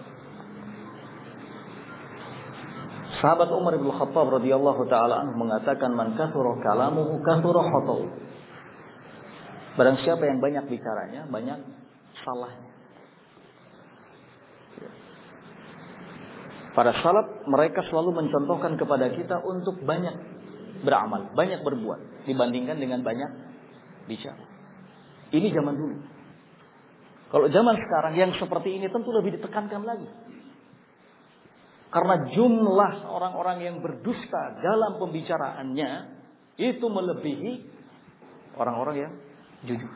Sahabat Umar bin Khattab radhiyallahu taala anhu mengatakan, man kathura kalamuhu kathura khata'uhu. Barang siapa yang banyak bicaranya, banyak salahnya. Ya. Para salaf mereka selalu mencontohkan kepada kita untuk banyak beramal, banyak berbuat dibandingkan dengan banyak bicara. Ini zaman dulu. Kalau zaman sekarang yang seperti ini tentu lebih ditekankan lagi. Karena jumlah orang-orang yang berdusta dalam pembicaraannya itu melebihi orang-orang yang jujur.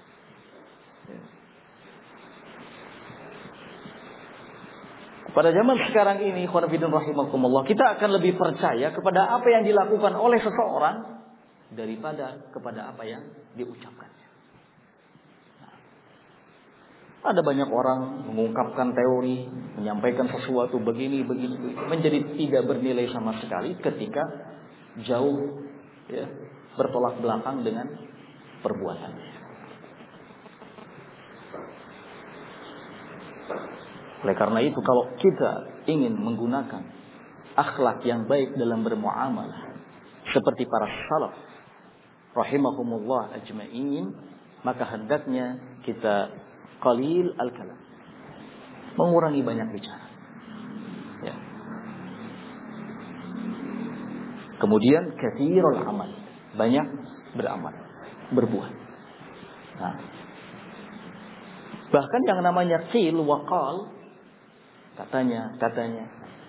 Pada zaman sekarang ini, khonafidun rahimakumullah, kita akan lebih percaya kepada apa yang dilakukan oleh seseorang daripada kepada apa yang diucapkannya. Nah, ada banyak orang mengungkapkan teori, menyampaikan sesuatu begini, begini, begini, menjadi tidak bernilai sama sekali ketika jauh ya, bertolak belakang dengan perbuatannya. Oleh karena itu, kalau kita ingin menggunakan akhlak yang baik dalam bermuamalah seperti para salaf rahimahumullah ajma'in, maka hendaknya kita qalil al-kalam, mengurangi banyak bicara. Ya. Kemudian katsirul amal, banyak beramal, berbuat. Nah, bahkan yang namanya qil wa qal, katanya, katanya,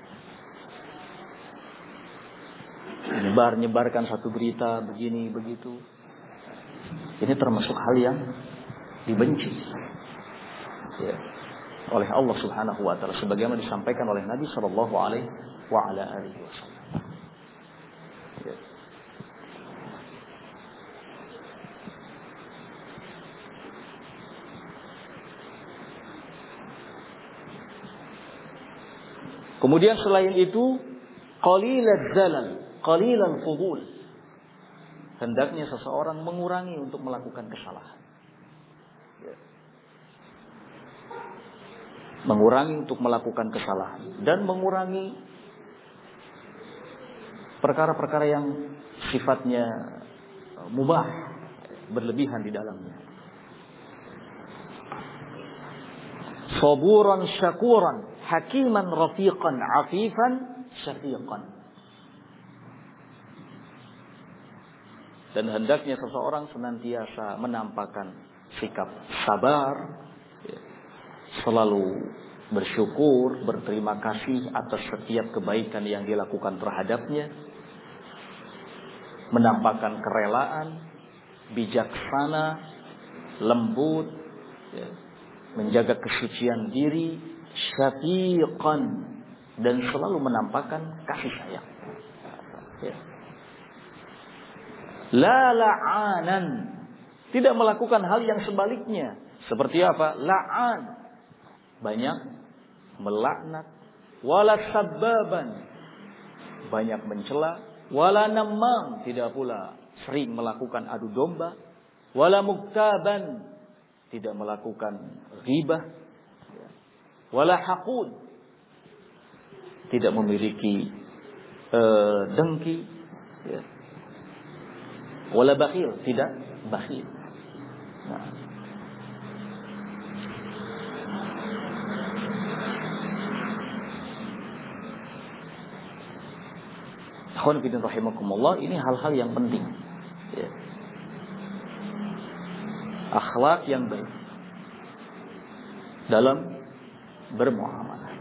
nyebar-nyebarkan satu berita begini begitu, ini termasuk hal yang dibenci ya, oleh Allah Subhanahu wa taala, sebagaimana disampaikan oleh Nabi sallallahu alaihi wa ala alihi wasallam. Ya. Kemudian selain itu, qalilaz zalal, qalilal fudul. Hendaknya seseorang mengurangi untuk melakukan kesalahan. Ya. Mengurangi untuk melakukan kesalahan dan mengurangi perkara-perkara yang sifatnya mubah, berlebihan di dalamnya. Saburan syakuran, hakiman rafiqan, afifan syafiqan. Dan hendaknya seseorang senantiasa menampakkan sikap sabar, ya, selalu bersyukur, berterima kasih atas setiap kebaikan yang dilakukan terhadapnya, menampakkan kerelaan, bijaksana, lembut, ya, menjaga kesucian diri, syafiqan, dan selalu menampakkan kasih sayang. Ya. La la'anan, tidak melakukan hal yang sebaliknya. Seperti apa? La'an, banyak melaknat. Wala sabbaban, banyak mencela. Wala namam, tidak pula sering melakukan adu domba. Wala muktaban, tidak melakukan ghibah. Wala haqud, tidak memiliki uh, dengki. Ya. Wala bakhil, tidak bakhil. Nah. Ikhwan fillah rahimakumullah, ini hal-hal yang penting. Ya. Akhlak yang baik dalam bermuamalah.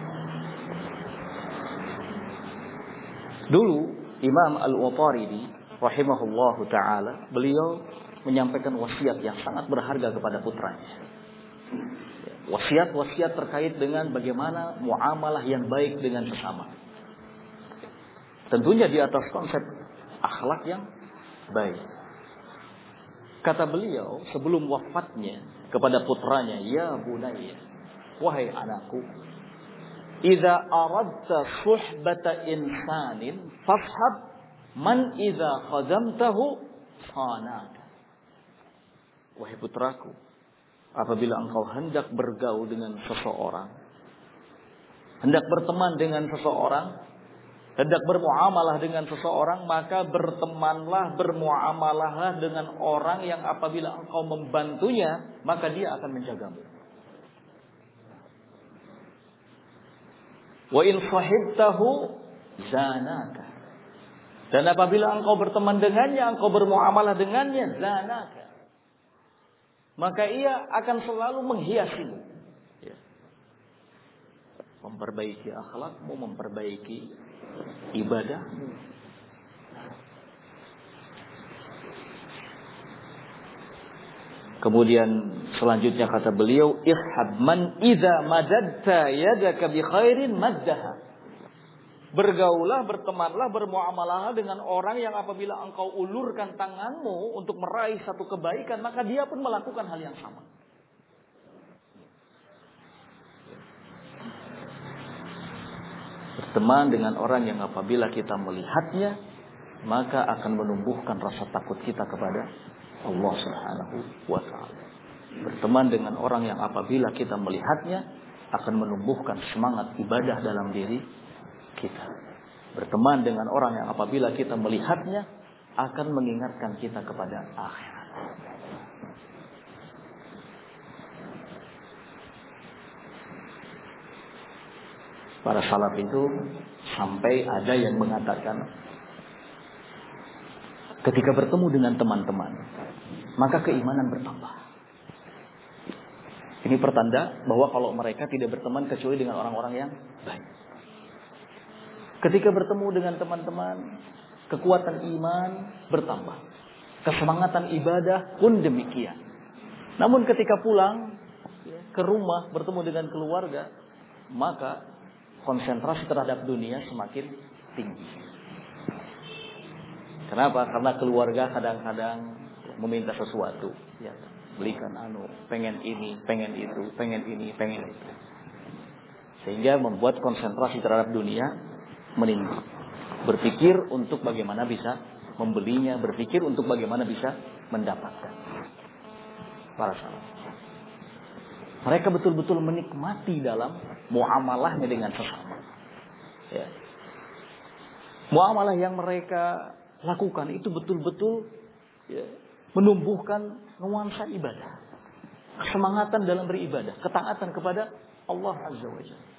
Dulu Imam Al-Utaridi rahimahullahu ta'ala, beliau menyampaikan wasiat yang sangat berharga kepada putranya. Wasiat-wasiat terkait dengan bagaimana muamalah yang baik dengan sesama. Tentunya di atas konsep akhlak yang baik. Kata beliau sebelum wafatnya kepada putranya, ya bunayya, wahai anakku, idza aradta suhbata insanin fashab man idza khadamtahu khanaka. Wahai putraku, apabila engkau hendak bergaul dengan seseorang, hendak berteman dengan seseorang, hendak bermuamalah dengan seseorang, maka bertemanlah, bermuamalahlah dengan orang yang apabila engkau membantunya, maka dia akan menjagamu. Wa in sahibtahu zanaka. Dan apabila engkau berteman dengannya, engkau bermuamalah dengannya, zanaka, maka ia akan selalu menghiasimu. Ya. Memperbaiki akhlakmu, memperbaiki ibadahmu. Kemudian selanjutnya kata beliau, ishab man idza madadta yadaka bi khairin maddaha. Bergaulah, bertemanlah, bermuamalah dengan orang yang apabila engkau ulurkan tanganmu untuk meraih satu kebaikan, maka dia pun melakukan hal yang sama. Berteman dengan orang yang apabila kita melihatnya, maka akan menumbuhkan rasa takut kita kepada Allah Subhanahu wa ta'ala. Berteman dengan orang yang apabila kita melihatnya, akan menumbuhkan semangat ibadah dalam diri kita. Berteman dengan orang yang apabila kita melihatnya, akan mengingatkan kita kepada akhirat. Para salaf itu sampai ada yang mengatakan, ketika bertemu dengan teman-teman, maka keimanan bertambah. Ini pertanda bahwa kalau mereka tidak berteman kecuali dengan orang-orang yang baik. Ketika bertemu dengan teman-teman, kekuatan iman bertambah. Kesemangatan ibadah pun demikian. Namun ketika pulang ke rumah bertemu dengan keluarga, maka konsentrasi terhadap dunia semakin tinggi. Kenapa? Karena keluarga kadang-kadang meminta sesuatu, ya, belikan anu, pengen ini, pengen itu, pengen ini, pengen itu, sehingga membuat konsentrasi terhadap dunia meninggi. Berpikir untuk bagaimana bisa membelinya, berpikir untuk bagaimana bisa mendapatkan. Para sahabat, mereka betul-betul menikmati dalam muamalahnya dengan sesama. Ya. Muamalah yang mereka lakukan itu betul-betul, ya, menumbuhkan nuansa ibadah, kesemangatan dalam beribadah, ketaatan kepada Allah Azza wa Jalla.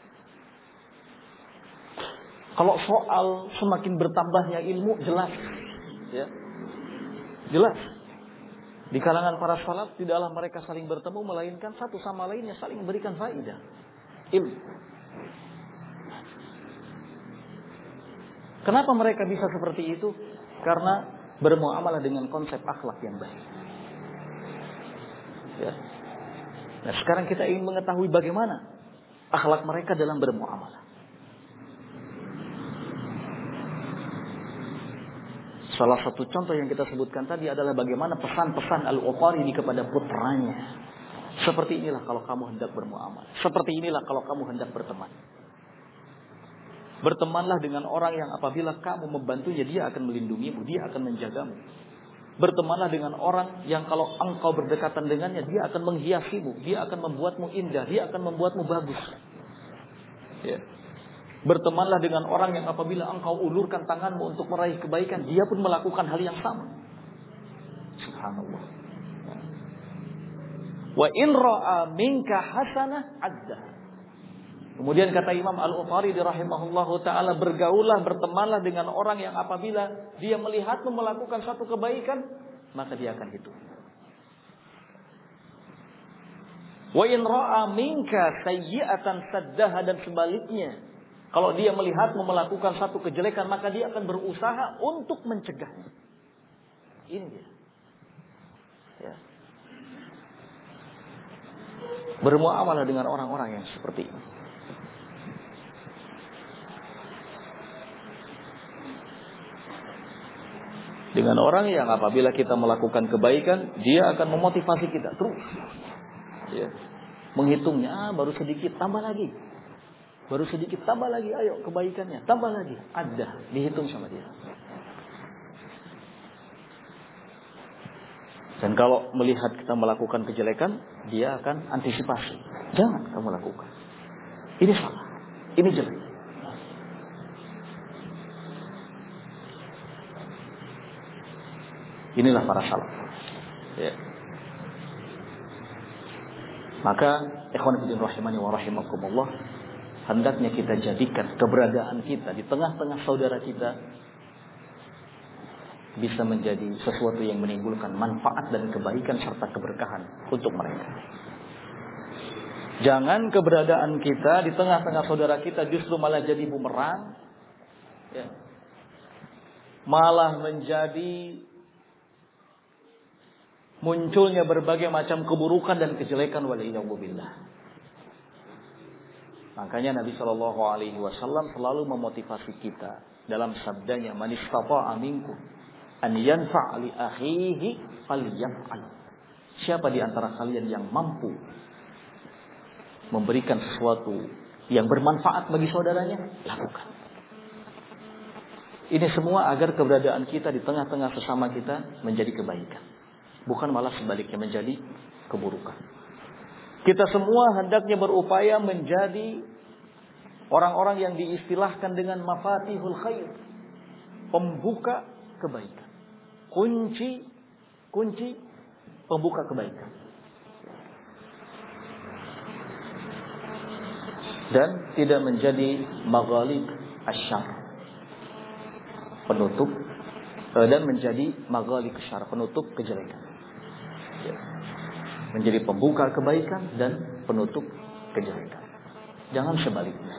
Kalau soal semakin bertambahnya ilmu, jelas, ya, jelas. Di kalangan para salaf tidaklah mereka saling bertemu, melainkan satu sama lainnya saling memberikan faedah ilmu. Kenapa mereka bisa seperti itu? Karena bermuamalah dengan konsep akhlak yang baik. Ya. Nah, sekarang kita ingin mengetahui bagaimana akhlak mereka dalam bermuamalah. Salah satu contoh yang kita sebutkan tadi adalah bagaimana pesan-pesan Al-Uqari kepada putranya. Seperti inilah kalau kamu hendak bermuamalah. Seperti inilah kalau kamu hendak berteman. Bertemanlah dengan orang yang apabila kamu membantunya, dia akan melindungimu, dia akan menjagamu. Bertemanlah dengan orang yang kalau engkau berdekatan dengannya, dia akan menghiasimu, dia akan membuatmu indah, dia akan membuatmu bagus. Ya. Bertemanlah dengan orang yang apabila engkau ulurkan tanganmu untuk meraih kebaikan, dia pun melakukan hal yang sama. Subhanallah. Wa in ra'a minka hasanah addah. Kemudian kata Imam Al-Uqari rahimahullahu ta'ala, bergaullah, bertemanlah dengan orang yang apabila dia melihatmu melakukan satu kebaikan, maka dia akan hitung. Wa in ra'a minka sayyi'atan saddaha, dan sebaliknya, kalau dia melihatmu melakukan satu kejelekan, maka dia akan berusaha untuk mencegahnya. Ini dia. Ya. Bermuamalah dengan orang-orang yang seperti ini. Dengan orang yang apabila kita melakukan kebaikan, dia akan memotivasi kita terus. Ya. Menghitungnya, ah, baru sedikit, tambah lagi. Baru sedikit, tambah lagi, ayo kebaikannya, tambah lagi. Ada, dihitung sama dia. Dan kalau melihat kita melakukan kejelekan, dia akan antisipasi. Jangan kamu lakukan. Ini salah, ini jelek. Inilah para salaf. Ya. Maka, ikhwan fillah rahimani wa rahimakumullah, hendaknya kita jadikan keberadaan kita di tengah-tengah saudara kita bisa menjadi sesuatu yang menimbulkan manfaat dan kebaikan serta keberkahan untuk mereka. Jangan keberadaan kita di tengah-tengah saudara kita justru malah jadi bumerang, ya. Malah menjadi munculnya berbagai macam keburukan dan kejelekan, waliyadzubillah. Makanya Nabi Shallallahu Alaihi Wasallam selalu memotivasi kita dalam sabdanya, "Man istata'a minkum an yanfa' li akhihi falyaf'al." Siapa di antara kalian yang mampu memberikan sesuatu yang bermanfaat bagi saudaranya, lakukan. Ini semua agar keberadaan kita di tengah-tengah sesama kita menjadi kebaikan, bukan malah sebaliknya menjadi keburukan. Kita semua hendaknya berupaya menjadi orang-orang yang diistilahkan dengan mafatihul khair, pembuka kebaikan. Kunci kunci pembuka kebaikan. Dan tidak menjadi maghaliq asyar, penutup, dan menjadi maghaliq asyar, penutup kejelekan. Ya. Menjadi pembuka kebaikan dan penutup kejelekan. Jangan sebaliknya.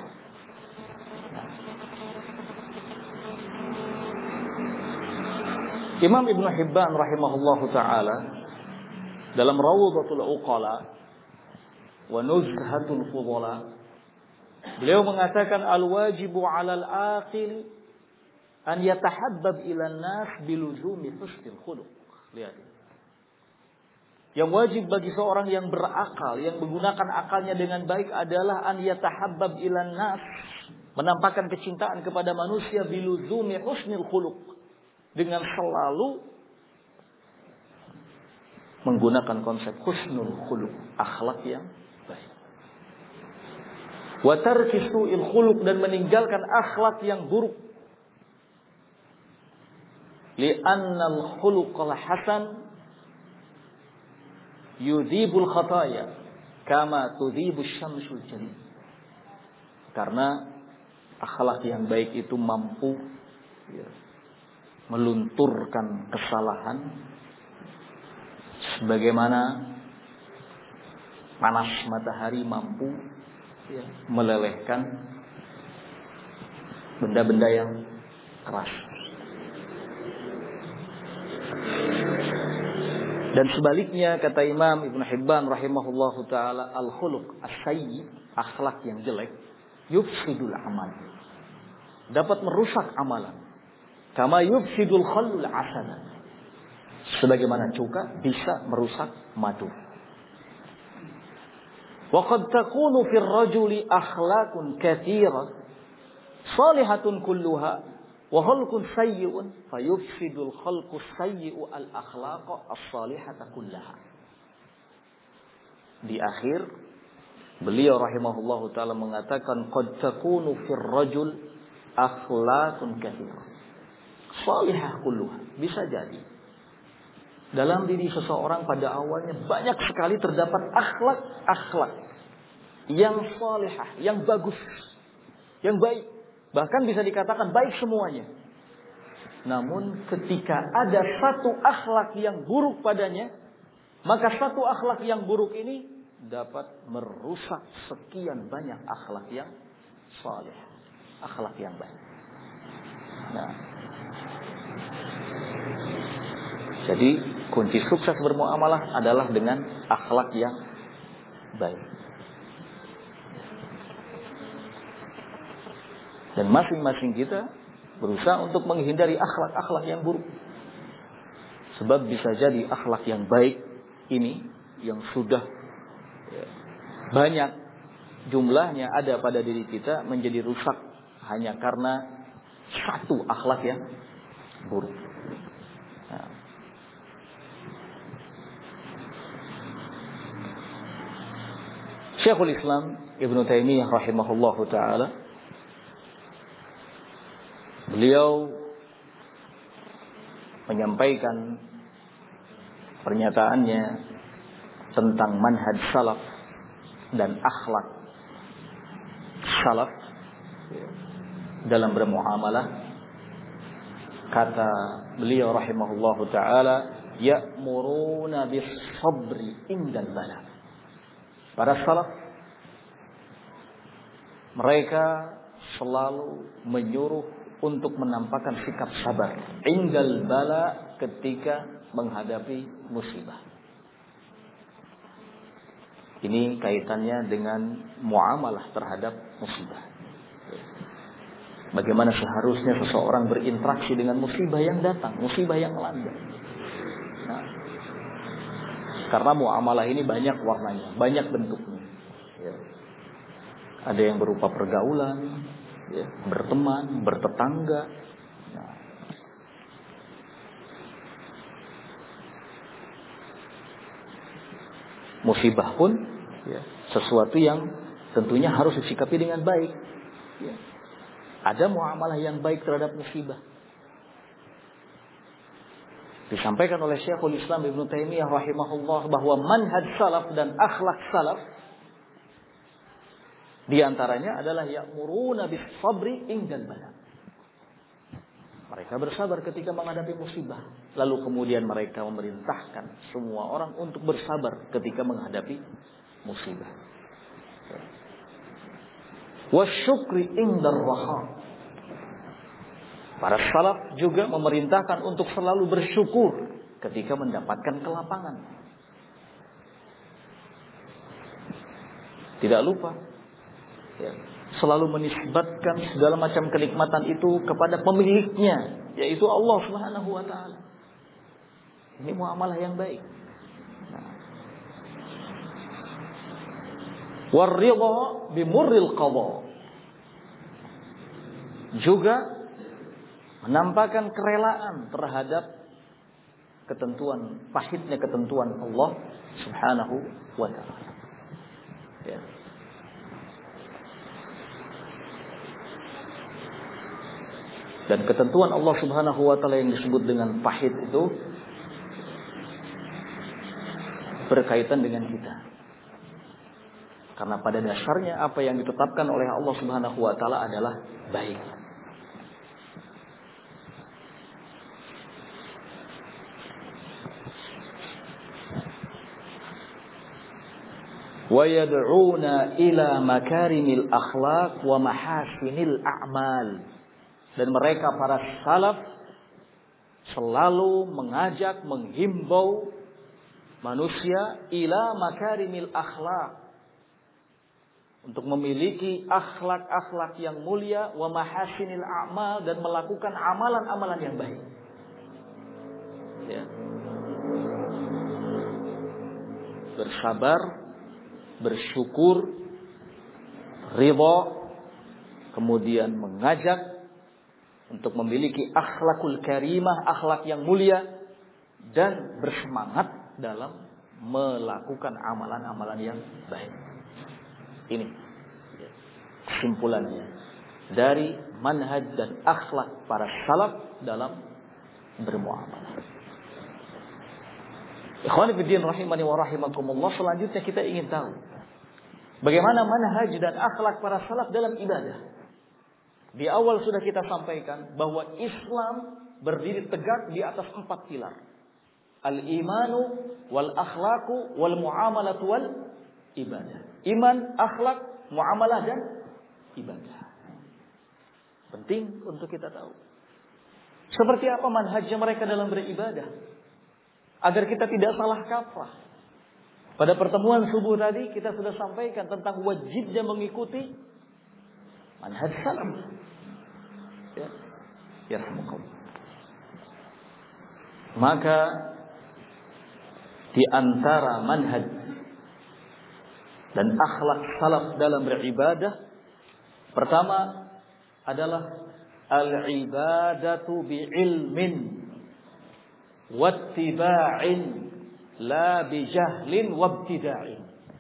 Imam Ibn Hibban rahimahullahu ta'ala dalam Rawdatul Uqala wa Nuzhatul Fudala, beliau mengatakan al-wajibu 'alal aqil an yatahabbab ila an-nas biluzumi husnil khuluq. Lihat. Yang wajib bagi seorang yang berakal, yang menggunakan akalnya dengan baik adalah an yatahabbab ila an-nas, menampakkan kecintaan kepada manusia biluzumi husnil khuluq, dengan selalu menggunakan konsep husnul khuluq, akhlak yang baik. Wa tarki su'il khuluq, dan meninggalkan akhlak yang buruk. Li'annal khuluqal hasan yudhibul khataya kama tudhibus syamsul jalil. Karena akhlak yang baik itu mampu, ya, melunturkan kesalahan sebagaimana panas matahari mampu, ya, melelehkan benda-benda yang keras. Dan sebaliknya, kata Imam Ibn Hibban rahimahullahu ta'ala, al-khuluq as-sayyi, akhlak yang jelek, yufsidul amal, dapat merusak amalan. Kama yufsidul khallul asana, sebagaimana cuka bisa merusak madu. Wa qad takunu fir rajuli akhlaqun katsira salihatun kulluha wa khalqun sayyi'un fayufsidul khalqus sayyi'u al akhlaqa as-salihata kullaha. Di akhir beliau rahimahullahu taala mengatakan qad takunu fir rajul akhlaqun katsira salihah kulluha, bisa jadi dalam diri seseorang pada awalnya banyak sekali terdapat akhlak-akhlak yang salihah, yang bagus, yang baik, bahkan bisa dikatakan baik semuanya. Namun ketika ada satu akhlak yang buruk padanya, maka satu akhlak yang buruk ini dapat merusak sekian banyak akhlak yang salih, akhlak yang baik. Nah, jadi kunci sukses bermuamalah adalah dengan akhlak yang baik. Dan masing-masing kita berusaha untuk menghindari akhlak-akhlak yang buruk. Sebab bisa jadi akhlak yang baik ini yang sudah ya, banyak jumlahnya ada pada diri kita menjadi rusak hanya karena satu akhlak yang buruk. Nah. Syekhul Islam Ibnu Taimiyah rahimahullahu taala, beliau menyampaikan pernyataannya tentang manhaj salaf dan akhlak salaf dalam bermuamalah. Kata beliau rahimahullahu taala, ya'muruna bis-sabri indal bala. Para salaf mereka selalu menyuruh untuk menampakkan sikap sabar indal bala, ketika menghadapi musibah. Ini kaitannya dengan muamalah terhadap musibah. Bagaimana seharusnya seseorang berinteraksi dengan musibah yang datang, musibah yang melanda. Nah, karena muamalah ini banyak warnanya, banyak bentuknya. Ya. Ada yang berupa pergaulan, ya, berteman, bertetangga. Nah, musibah pun ya, sesuatu yang tentunya harus disikapi dengan baik. Ya. Ada muamalah yang baik terhadap musibah. Disampaikan oleh Syekhul Islam Ibnu Taimiyah rahimahullah bahwa manhaj salaf dan akhlak salaf di antaranya adalah ya'muruna bis-sabri indal bala. Mereka bersabar ketika menghadapi musibah, lalu kemudian mereka memerintahkan semua orang untuk bersabar ketika menghadapi musibah. Wasyukri indar raha. Para salaf juga memerintahkan untuk selalu bersyukur ketika mendapatkan kelapangan. Tidak lupa ya, selalu menisbatkan segala macam kenikmatan itu kepada pemiliknya, yaitu Allah Subhanahu wa taala. Ini muamalah yang baik. Waridha bimurril qadha. Juga menampakkan kerelaan terhadap ketentuan, pahitnya ketentuan Allah Subhanahu wa taala. Ya. Dan ketentuan Allah Subhanahu wa taala yang disebut dengan pahit itu berkaitan dengan kita. Karena pada dasarnya apa yang ditetapkan oleh Allah Subhanahu wa taala adalah baik. Wa yad'una ila makarimil akhlaq wa mahasinil a'mal. Dan mereka para salaf selalu mengajak, menghimbau manusia ila makarimil akhlaq, untuk memiliki akhlak-akhlak yang mulia, wa mahasinil a'mal, dan melakukan amalan-amalan yang baik. Ya. Bersabar, bersyukur, ridha, kemudian mengajak untuk memiliki akhlakul karimah, akhlak yang mulia, dan bersemangat dalam melakukan amalan-amalan yang baik. Ini kesimpulannya dari manhaj dan akhlak para salaf dalam bermuamalah. Ikhwani fiddin rahimani wa rahimakumullah, selanjutnya kita ingin tahu bagaimana manhaj dan akhlak para salaf dalam ibadah. Di awal sudah kita sampaikan bahwa Islam berdiri tegak di atas empat pilar. Al-imanu wal akhlaqu wal muamalatu wal ibadah. Iman, akhlak, muamalah, dan ibadah. Penting untuk kita tahu seperti apa manhajnya mereka dalam beribadah, agar kita tidak salah kaprah. Pada pertemuan subuh tadi kita sudah sampaikan tentang wajibnya mengikuti manhaj salaf. Ya, ya, maka di antara manhaj dan akhlak salaf dalam beribadah, pertama adalah al-ibadatu bi'ilmin wattiba'in la bijahlin wabtida'in.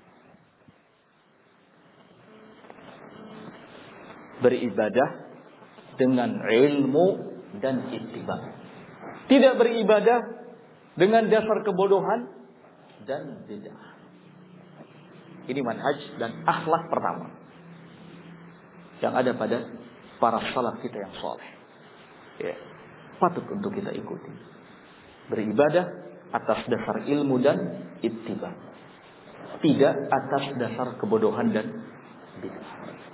Beribadah dengan ilmu dan ittiba. Tidak beribadah dengan dasar kebodohan dan bid'ah. Ini manhaj dan akhlak pertama yang ada pada para salaf kita yang soleh. Ya, patut untuk kita ikuti. Beribadah atas dasar ilmu dan ittiba, tidak atas dasar kebodohan dan bid'ah.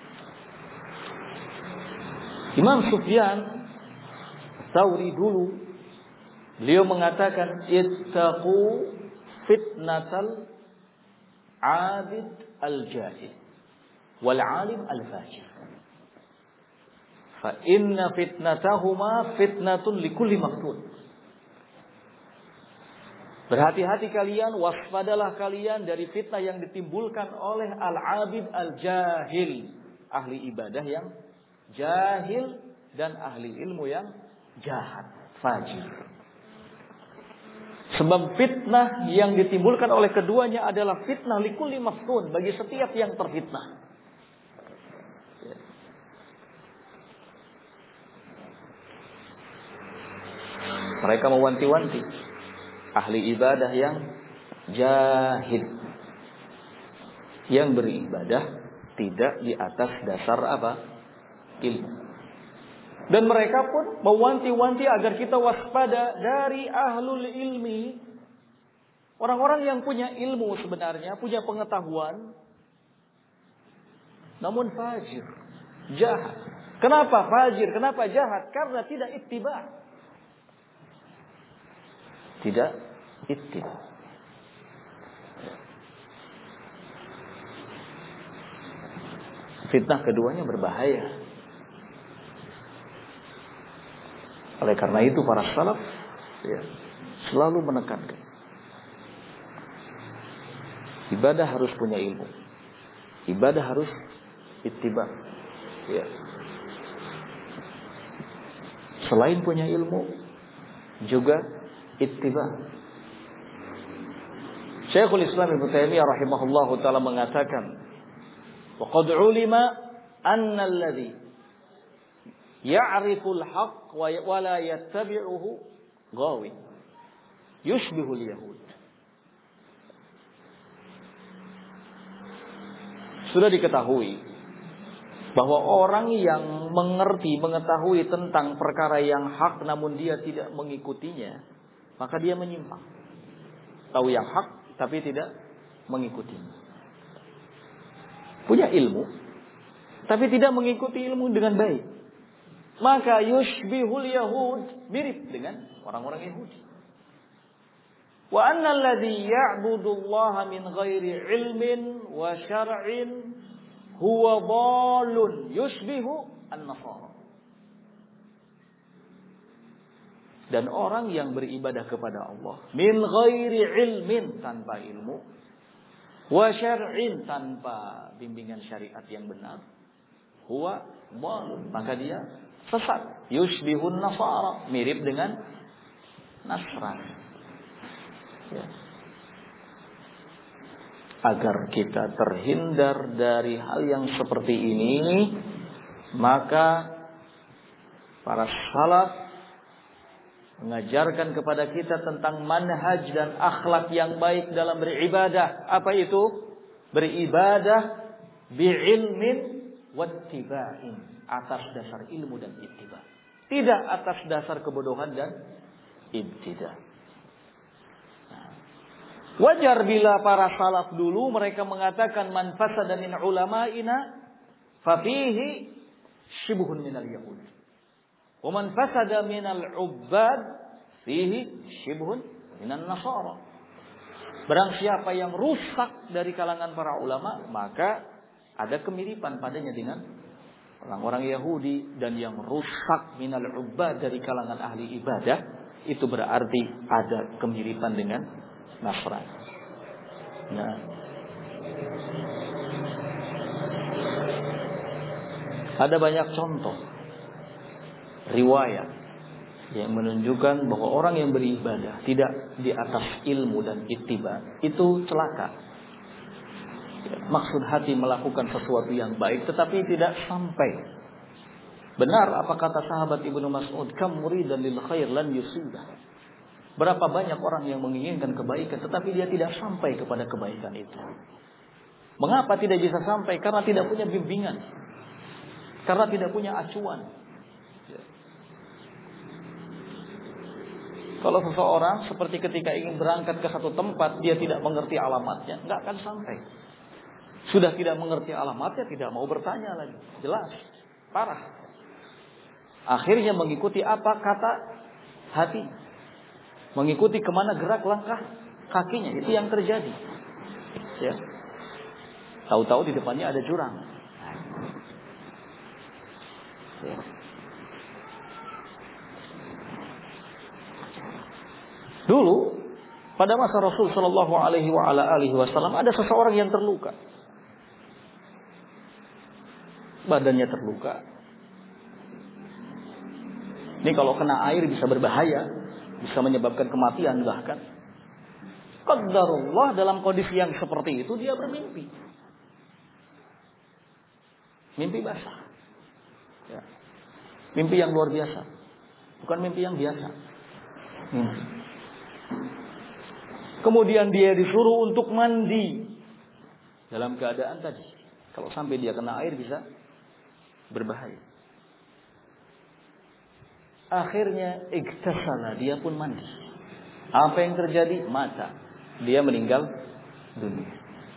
Imam Sufyan Tsauri dulu, beliau mengatakan, ittaqu fitnatal abid al-jahil wal alim al-fajir. Fa inna fitnatahuma fitnatun likulli maqtul. Berhati-hati kalian, waspadalah kalian dari fitnah yang ditimbulkan oleh al-abid al-jahil, ahli ibadah yang jahil, dan ahli ilmu yang jahat, fajir. Sebab fitnah yang ditimbulkan oleh keduanya adalah fitnah likulli maftun, bagi setiap yang terfitnah. Mereka mewanti-wanti ahli ibadah yang jahil, yang beribadah tidak di atas dasar apa? Ilmu. Dan mereka pun mewanti-wanti agar kita waspada dari ahlul ilmi, orang-orang yang punya ilmu sebenarnya, punya pengetahuan, namun fajir, jahat. Kenapa fajir? Kenapa jahat? Karena tidak ittiba. Tidak ittiba. Fitnah keduanya berbahaya. Oleh karena itu para salaf ya, selalu menekankan ibadah harus punya ilmu, ibadah harus ittiba. Ya. Selain punya ilmu juga ittiba. Syekhul Islam Ibnu Taimiyah rahimahullahu taala mengatakan, wa qad ulima anna alladhi ya'riful haqq wa la yattabi'uhu ghawi yushbihul yahud. Sudah diketahui bahwa orang yang mengerti, mengetahui tentang perkara yang hak namun dia tidak mengikutinya, maka dia menyimpang. Tahu yang hak tapi tidak mengikutinya. Punya ilmu tapi tidak mengikuti ilmu dengan baik, maka yushbihul yahud, mirip dengan orang-orang Yahudi. Wa anna alladhi ya'budu Allah min ghairi ilmin wa syar'in huwa dhalun yushbihu an-nasara. Dan orang yang beribadah kepada Allah min ghairi ilmin, tanpa ilmu, wa syar'in, tanpa bimbingan syariat yang benar, huwa dhalun, maka dia sesat. Yushbihun nasara, mirip dengan Nasrani. Ya. Agar kita terhindar dari hal yang seperti ini, maka para salaf mengajarkan kepada kita tentang manhaj dan akhlak yang baik dalam beribadah. Apa itu? Beribadah bi'ilmin wattiba'in, atas dasar ilmu dan ittiba, tidak atas dasar kebodohan dan ibtidah. Nah, wajar bila para salaf dulu mereka mengatakan man fasada min ulama'ina fafihi shibhun minal yahud, wa man fasada minal ubbad fihi shibhun minan nasara. Barang siapa yang rusak dari kalangan para ulama, maka ada kemiripan padanya dengan orang-orang Yahudi. Dan yang rusak minal ubbad, dari kalangan ahli ibadah, itu berarti ada kemiripan dengan Nasrani. Nah, ada banyak contoh riwayat yang menunjukkan bahwa orang yang beribadah tidak di atas ilmu dan ittiba itu celaka. Maksud hati melakukan sesuatu yang baik tetapi tidak sampai. Benar apa kata sahabat Ibnu Mas'ud, kam muridan lil khair lan yusibah. Berapa banyak orang yang menginginkan kebaikan tetapi dia tidak sampai kepada kebaikan itu. Mengapa tidak bisa sampai? Karena tidak punya bimbingan. Karena tidak punya acuan. Kalau seseorang seperti ketika ingin berangkat ke satu tempat, dia tidak mengerti alamatnya, nggak akan sampai. Sudah tidak mengerti alamatnya, tidak mau bertanya lagi. Jelas, parah. Akhirnya mengikuti apa kata hati. Mengikuti kemana gerak langkah kakinya. Itu yang terjadi. Ya. Tahu-tahu di depannya ada jurang. Ya. Dulu pada masa Rasul Shallallahu Alaihi Wasallam ada seseorang yang terluka, badannya terluka. Ini kalau kena air bisa berbahaya, bisa menyebabkan kematian bahkan. Qadarullah dalam kondisi yang seperti itu dia bermimpi, mimpi basah, ya. Mimpi yang luar biasa, bukan mimpi yang biasa. Mimpi. Kemudian dia disuruh untuk mandi dalam keadaan tadi. Kalau sampai dia kena air bisa berbahaya. Akhirnya iktasala, dia pun mandi. Apa yang terjadi? Mata. Dia meninggal dunia.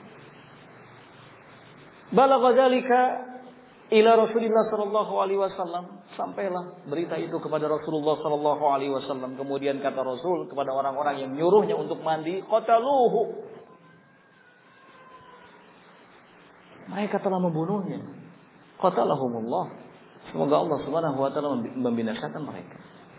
Balagha dzalika ila Rasulillah sallallahu alaihi wasallam, sampailah berita itu kepada Rasulullah sallallahu alaihi wasallam. Kemudian kata Rasul kepada orang-orang yang menyuruhnya untuk mandi, qataluhu. Mereka telah membunuhnya. Qatalahumullah. Semoga Allah Subhanahu wa taala membinasakan mereka.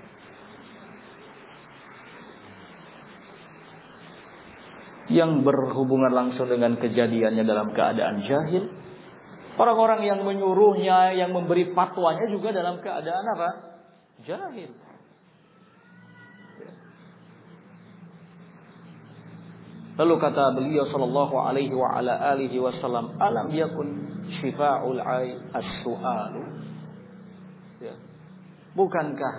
Yang berhubungan langsung dengan kejadiannya dalam keadaan jahil, orang-orang yang menyuruhnya, yang memberi fatwanya juga dalam keadaan apa? Jahil. Lalu kata beliau sallallahu alaihi wa ala alihi wasallam, alam yakun syifa'ul ai as-su'alu. Ya. Bukankah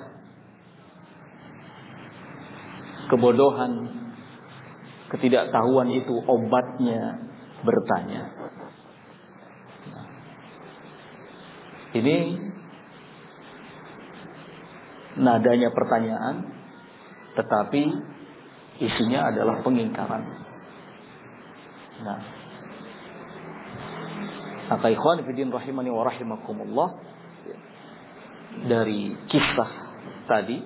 kebodohan, ketidaktahuan itu obatnya bertanya? Ini nadanya pertanyaan, tetapi isinya adalah pengingkaran. Nah, maka ikhwan fillah rahimani wa rahimakumullah, dari kisah tadi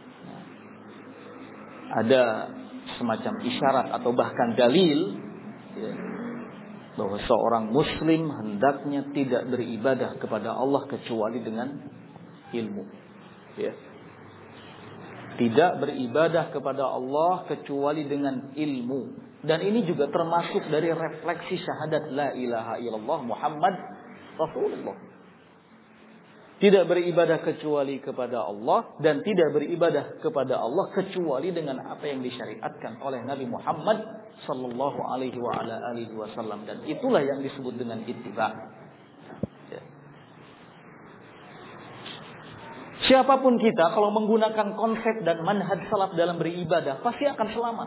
ada semacam isyarat atau bahkan dalil, ya, bahwa seorang muslim hendaknya tidak beribadah kepada Allah kecuali dengan ilmu. Ya. Tidak beribadah kepada Allah kecuali dengan ilmu. Dan ini juga termasuk dari refleksi syahadat la ilaha illallah Muhammad Rasulullah. Tidak beribadah kecuali kepada Allah dan tidak beribadah kepada Allah kecuali dengan apa yang disyariatkan oleh Nabi Muhammad sallallahu alaihi wa ala alihi wasallam, dan itulah yang disebut dengan ittiba. Ya. Siapapun kita kalau menggunakan konsep dan manhaj salaf dalam beribadah pasti akan selamat.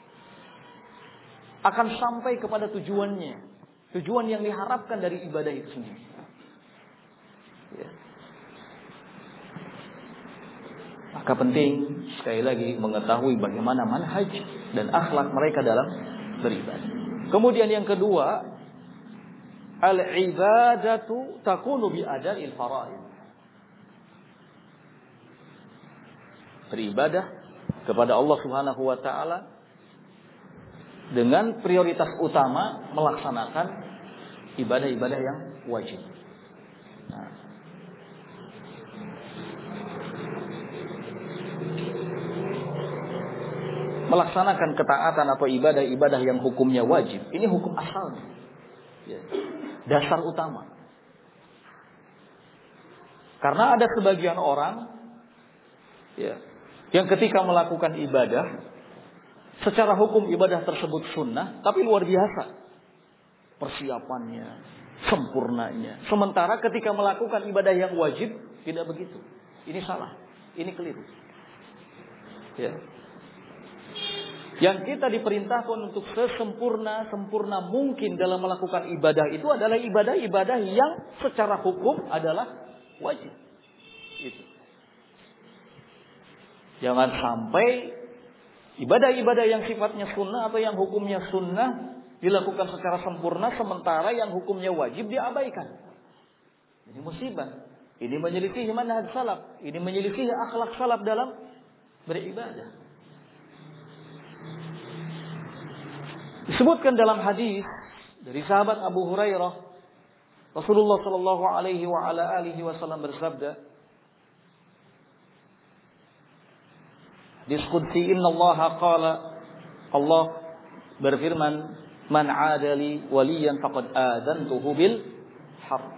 Akan sampai kepada tujuannya. Tujuan yang diharapkan dari ibadah itu sendiri. Ya. Maka penting sekali lagi mengetahui bagaimana manhaj dan akhlak mereka dalam beribadah. Kemudian yang kedua, al-ibadatu takunu bi ada'il faraid. Beribadah kepada Allah Subhanahu wa taala dengan prioritas utama melaksanakan ibadah-ibadah yang wajib. Nah, melaksanakan ketaatan atau ibadah-ibadah yang hukumnya wajib. Ini hukum asalnya. Ya. Dasar utama. Karena ada sebagian orang ya, yang ketika melakukan ibadah, secara hukum ibadah tersebut sunnah, tapi luar biasa persiapannya, sempurnanya. Sementara ketika melakukan ibadah yang wajib, tidak begitu. Ini salah, ini keliru. Ya. Yang kita diperintahkan untuk sesempurna-sempurna mungkin dalam melakukan ibadah itu adalah ibadah-ibadah yang secara hukum adalah wajib. Itu. Jangan sampai ibadah-ibadah yang sifatnya sunnah atau yang hukumnya sunnah dilakukan secara sempurna, sementara yang hukumnya wajib diabaikan. Ini musibah. Ini menyelisihi manhaj salaf. Ini menyelisihi akhlak salaf dalam beribadah. Disebutkan dalam hadis dari sahabat Abu Hurairah, Rasulullah Shallallahu Alaihi wa ala alihi Wasallam bersabda, hadis qudsi, Inna Allah qala, Allah berfirman, man adali waliyan faqad adantuhu bil harb.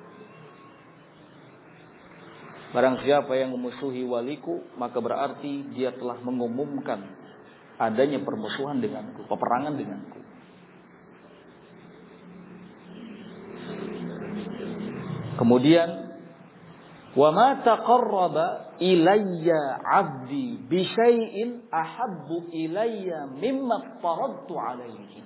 Barang siapa yang memusuhi waliku, maka berarti dia telah mengumumkan adanya permusuhan denganku, peperangan denganku. Kemudian, wa ma taqarraba ilayya 'abdi bi syai'in ahabbu ilayya mimma faradtu 'alaihi.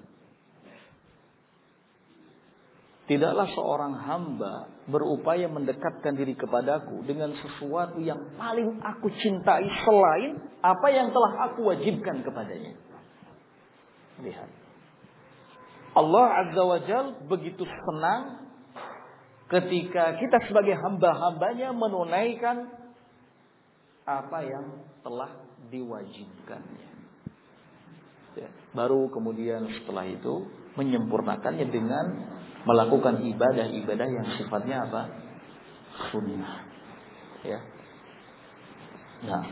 Tidaklah seorang hamba berupaya mendekatkan diri kepadaku dengan sesuatu yang paling aku cintai selain apa yang telah aku wajibkan kepadanya. Lihat. Allah Azza wa Jalla begitu senang ketika kita sebagai hamba-hambanya menunaikan apa yang telah diwajibkannya. Ya. Baru kemudian setelah itu menyempurnakannya dengan melakukan ibadah-ibadah yang sifatnya apa? Sunnah. Ya. Nah.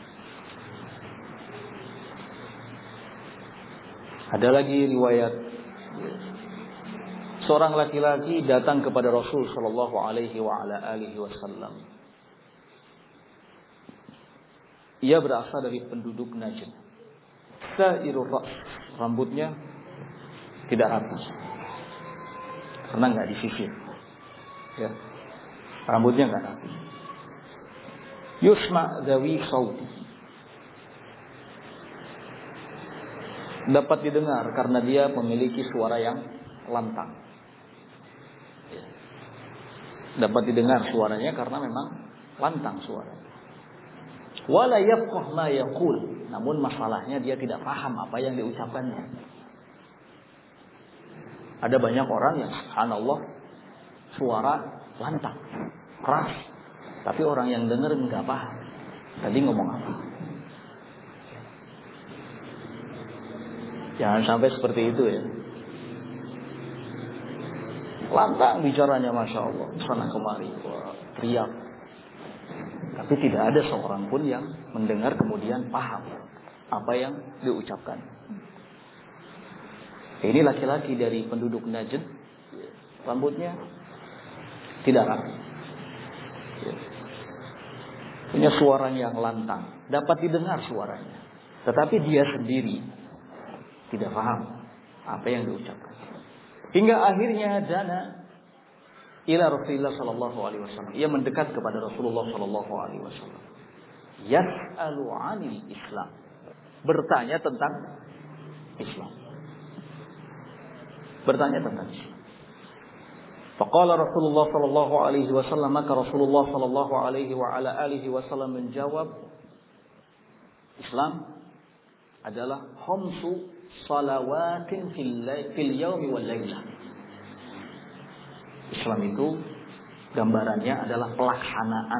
Ada lagi riwayat seorang laki-laki datang kepada Rasul sallallahu alaihi wa ala alihi wasallam. Ia berasal dari penduduk Najd. Sa'irur ra's, rambutnya tidak rapi. Karena nggak disisir, ya. Rambutnya nggak rapi. Yusma dawi sauti, dapat didengar karena dia memiliki suara yang lantang. Ya. Dapat didengar suaranya karena memang lantang suaranya. Wala yafqah ma yaqul, namun masalahnya dia tidak paham apa yang diucapkannya. Ada banyak orang yang subhanallah suara lantang, keras, tapi orang yang dengar nggak paham tadi ngomong apa. Jangan sampai seperti itu ya. Lantang bicaranya, masya Allah, sana kemari, teriak, tapi tidak ada seorang pun yang mendengar kemudian paham apa yang diucapkan. Ini laki-laki dari penduduk Najd, rambutnya tidak rapi, punya suara yang lantang, dapat didengar suaranya, tetapi dia sendiri tidak paham apa yang diucapkan. Hingga akhirnya dana ila Rasulullah sallallahu alaihi wasallam, ia mendekat kepada Rasulullah sallallahu alaihi wasallam. Yas'alu 'anil Islam, bertanya tentang Islam. Bertanya tentang Islam. Faqala Rasulullah sallallahu alaihi wasallam, maka Rasulullah sallallahu alaihi wa ala alihi wasallam menjawab, Islam adalah khamsu salawatin fil yaumi wal lailah. Islam itu gambarannya adalah pelaksanaan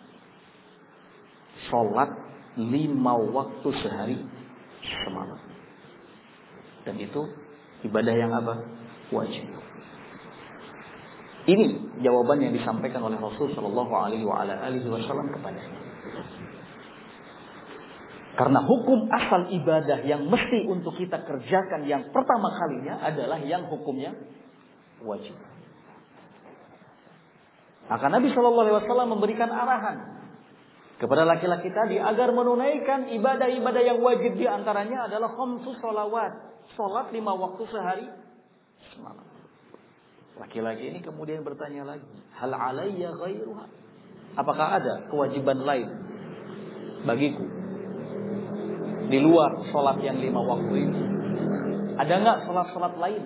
salat lima waktu sehari semalam. Dan itu ibadah yang apa? Wajib. Ini jawaban yang disampaikan oleh Rasul sallallahu alaihi wa ala alihi wasallam kepadanya. Karena hukum asal ibadah yang mesti untuk kita kerjakan yang pertama kalinya adalah yang hukumnya wajib. Maka Nabi Shallallahu Alaihi Wasallam memberikan arahan kepada laki-laki tadi agar menunaikan ibadah-ibadah yang wajib, di antaranya adalah khamsu sholawat, sholat lima waktu sehari semalam. Laki-laki ini kemudian bertanya lagi, hal alayya ghairuha? Apakah ada kewajiban lain bagiku di luar sholat yang lima waktu ini? Ada nggak sholat-sholat lain?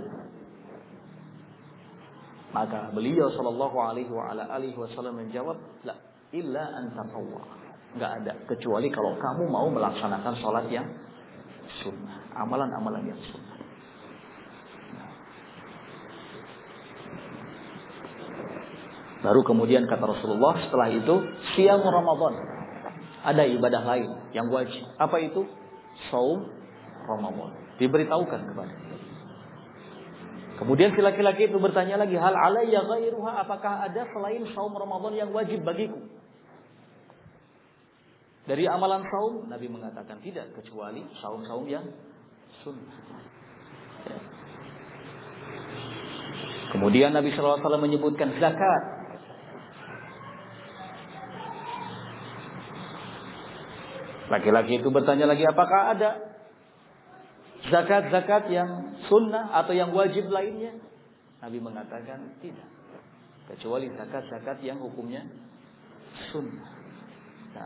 Maka beliau Shallallahu Alaihi Wasallam menjawab, la illa an tatawwa. Nggak ada kecuali kalau kamu mau melaksanakan sholat yang sunnah, amalan-amalan yang sunnah. Baru kemudian kata Rasulullah setelah itu, siam Ramadan. Ada ibadah lain yang wajib. Apa itu? Saum Ramadan. Diberitahukan kepada. Kemudian si laki-laki itu bertanya lagi, hal alayya ghairuha? Apakah ada selain saum Ramadan yang wajib bagiku? Dari amalan saum, Nabi mengatakan tidak, kecuali saum-saum yang sunnah. Ya. Kemudian Nabi shallallahu alaihi wasallam menyebutkan zakat. Laki-laki itu bertanya lagi, apakah ada zakat-zakat yang sunnah atau yang wajib lainnya? Nabi mengatakan tidak, kecuali zakat-zakat yang hukumnya sunnah. Nah,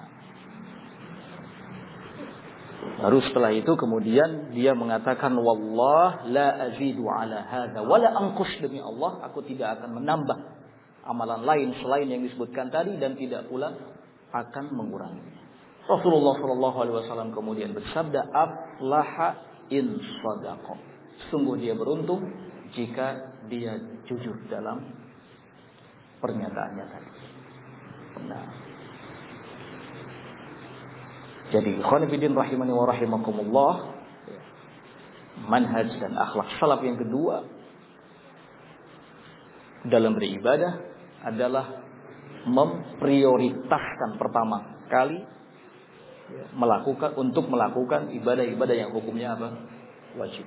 baru setelah itu kemudian dia mengatakan, wallah la azidu ala hadza wala anqus, demi Allah aku tidak akan menambah amalan lain selain yang disebutkan tadi dan tidak pula akan menguranginya. Rasulullah Shallallahu Alaihi Wasallam kemudian bersabda, aflaha in shadaqa. Sungguh dia beruntung jika dia jujur dalam pernyataannya tadi. Nah, jadi ikhwan fillah rahimani wa rahimakumullah, manhaj dan akhlak salaf yang kedua dalam beribadah adalah memprioritaskan pertama kali melakukan untuk melakukan ibadah-ibadah yang hukumnya apa? Wajib.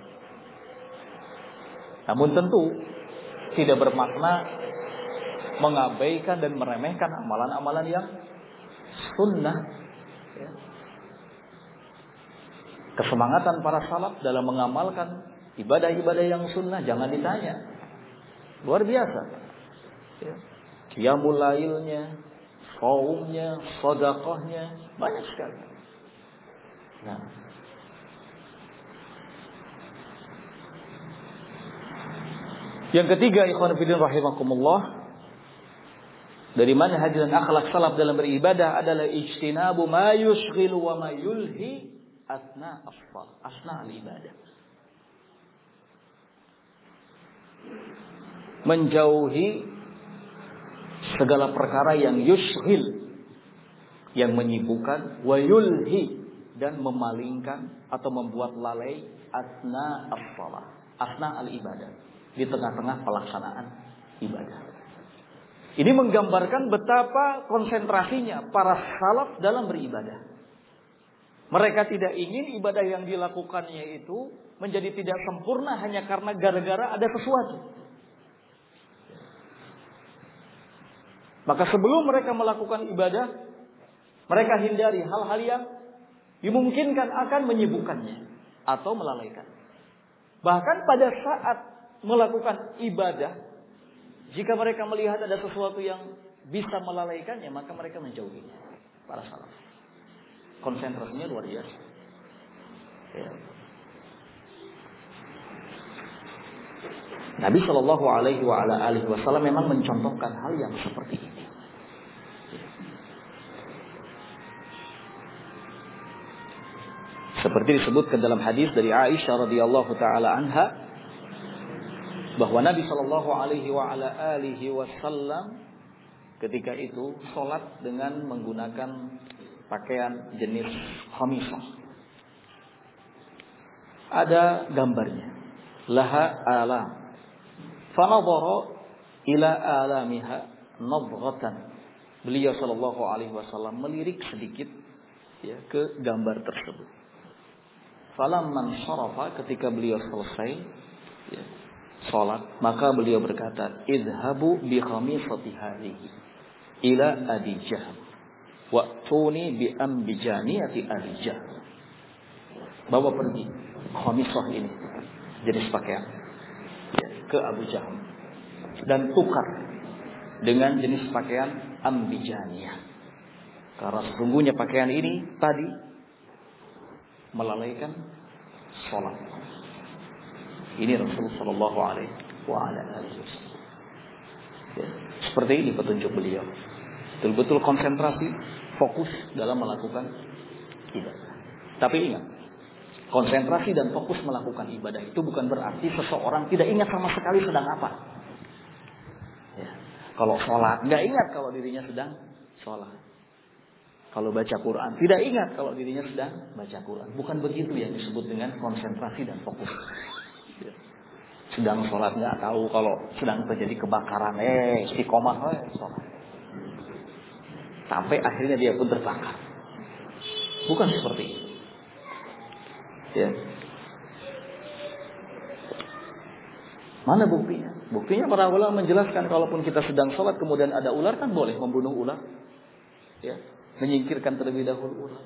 Namun tentu tidak bermakna mengabaikan dan meremehkan amalan-amalan yang sunnah. Kesemangatan para salaf dalam mengamalkan ibadah-ibadah yang sunnah jangan ditanya, luar biasa. Qiyamul lailnya, saumnya, sedekahnya banyak sekali. Nah, yang ketiga, ikhwan fillah rahimakumullah, dari manhaj dan akhlak salaf dalam beribadah adalah ijtinabu ma yushghilu wa ma yulhi asna as-shalah, asna al-ibadah. Menjauhi segala perkara yang yushghil, yang menyibukkan, wa yulhi, dan memalingkan atau membuat lalai asna as-shalah, asna al-ibadah, di tengah-tengah pelaksanaan ibadah. Ini menggambarkan betapa konsentrasinya para salaf dalam beribadah. Mereka tidak ingin ibadah yang dilakukannya itu menjadi tidak sempurna hanya karena gara-gara ada sesuatu. Maka sebelum mereka melakukan ibadah, mereka hindari hal-hal yang dimungkinkan akan menyibukkannya atau melalaikan. Bahkan pada saat melakukan ibadah, jika mereka melihat ada sesuatu yang bisa melalaikannya, maka mereka menjauhinya. Para salaf konsentrasinya luar biasa. Ya. Nabi Shallallahu Alaihi Wasallam memang mencontohkan hal yang seperti ini. Seperti disebutkan dalam hadis dari Aisyah radhiyallahu taala anha, bahwa Nabi Shallallahu Alaihi Wasallam ketika itu sholat dengan menggunakan pakaian jenis khamisah. Ada gambarnya, laha alam, fanadhara ila alamiha nadghatan. Beliau Shallallahu Alaihi Wasallam melirik sedikit ya, ke gambar tersebut. Falamman sharafa, ketika beliau selesai ya, salat, maka beliau berkata, idhabu bi khamisati hadhihi ila Abi Jahm wa'tuni bi ambijaniyati Abi Jahm. Bawa pergi khamisah ini, jenis pakaian ya, ke Abu Jahm dan tukar dengan jenis pakaian ambijaniyah, karena sesungguhnya pakaian ini tadi melalaikan sholat. Ini Rasulullah Shallallahu Alaihi Wasallam. Ya, seperti ini petunjuk beliau. Betul-betul konsentrasi, fokus dalam melakukan ibadah. Tapi ingat, konsentrasi dan fokus melakukan ibadah itu bukan berarti seseorang tidak ingat sama sekali sedang apa. Ya, kalau sholat, nggak ingat kalau dirinya sedang sholat. Kalau baca Quran, tidak ingat kalau dirinya sedang baca Quran. Bukan begitu yang disebut dengan konsentrasi dan fokus. Ya. Sedang sholat nggak tahu kalau sedang terjadi kebakaran, eh istiqomah, eh sholat. Sampai akhirnya dia pun terbakar. Bukan seperti itu. Ya. Mana buktinya? Buktinya para ulama menjelaskan, kalaupun kita sedang sholat kemudian ada ular, kan boleh membunuh ular. Ya. Menyingkirkan terlebih dahulu ular.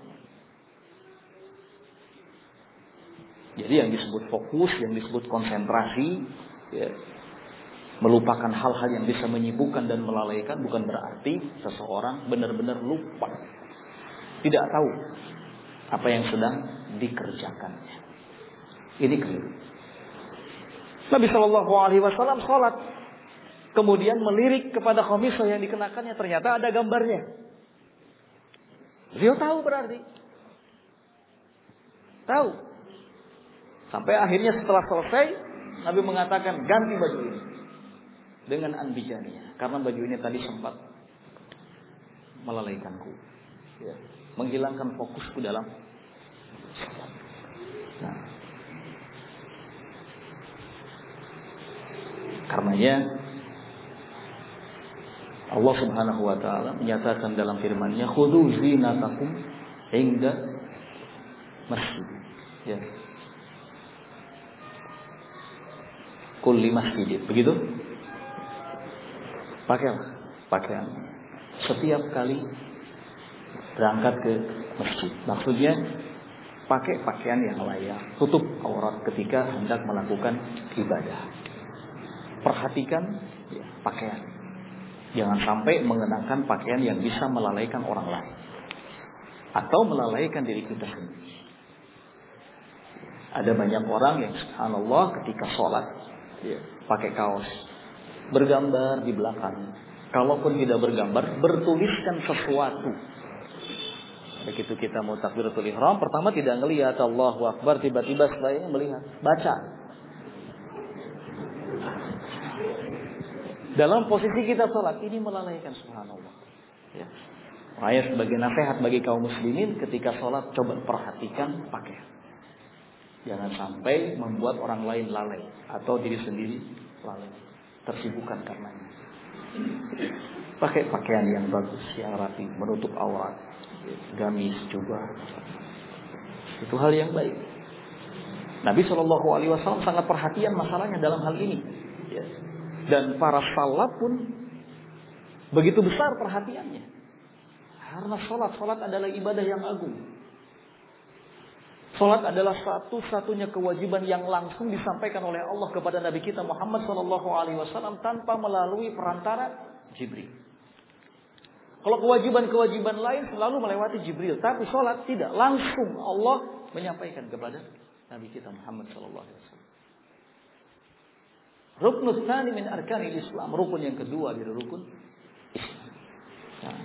Jadi yang disebut fokus, yang disebut konsentrasi, ya, melupakan hal-hal yang bisa menyibukkan dan melalaikan, bukan berarti seseorang benar-benar lupa, tidak tahu apa yang sedang dikerjakannya. Ini keliru. Nabi Shallallahu Alaihi Wasallam sholat, kemudian melirik kepada khamisah yang dikenakannya, ternyata ada gambarnya. Beliau tahu berarti. Tahu. Sampai akhirnya setelah selesai, Nabi mengatakan, ganti baju ini dengan anbijaniyah, karena baju ini tadi sempat melalaikanku, ya, menghilangkan fokusku dalam sholat. Nah, karenanya Allah Subhanahu wa taala menyatakan dalam firman-Nya, khudhu zinatakum inda masjid. Ya. Kulli masjid. Begitu? Pakailah pakaian setiap kali berangkat ke masjid. Maksudnya pakai pakaian yang layak, tutup aurat ketika hendak melakukan ibadah. Perhatikan ya, pakaian. Jangan sampai mengenakan pakaian yang bisa melalaikan orang lain atau melalaikan diri kita sendiri. Ada banyak orang yang subhanallah ketika sholat ya, pakai kaos, bergambar di belakang. Kalaupun tidak bergambar, bertuliskan sesuatu. Begitu kita mau takbiratul ihram, pertama tidak ngelihat Allahu Akbar, tiba-tiba setelahnya melihat, baca. Dalam posisi kita sholat, ini melalaikan subhanallah. Ya. Makanya sebagai nasihat bagi kaum muslimin, ketika sholat coba perhatikan pakaian. Jangan sampai membuat orang lain lalai atau diri sendiri lalai, tersibukkan karenanya. Pakai pakaian yang bagus, yang rapi, menutup aurat, gamis juga. Itu hal yang baik. Nabi Shallallahu Alaihi Wasallam sangat perhatian masalahnya dalam hal ini. Ya. Dan para salaf pun begitu besar perhatiannya. Karena sholat, sholat adalah ibadah yang agung. Sholat adalah satu-satunya kewajiban yang langsung disampaikan oleh Allah kepada Nabi kita Muhammad Shallallahu Alaihi Wasallam tanpa melalui perantara Jibril. Kalau kewajiban-kewajiban lain selalu melewati Jibril, tapi sholat tidak, langsung Allah menyampaikan kepada Nabi kita Muhammad Shallallahu Alaihi Wasallam. Ruknus tsani min arkanil Islam, rukun yang kedua dari rukun Islam. Nah.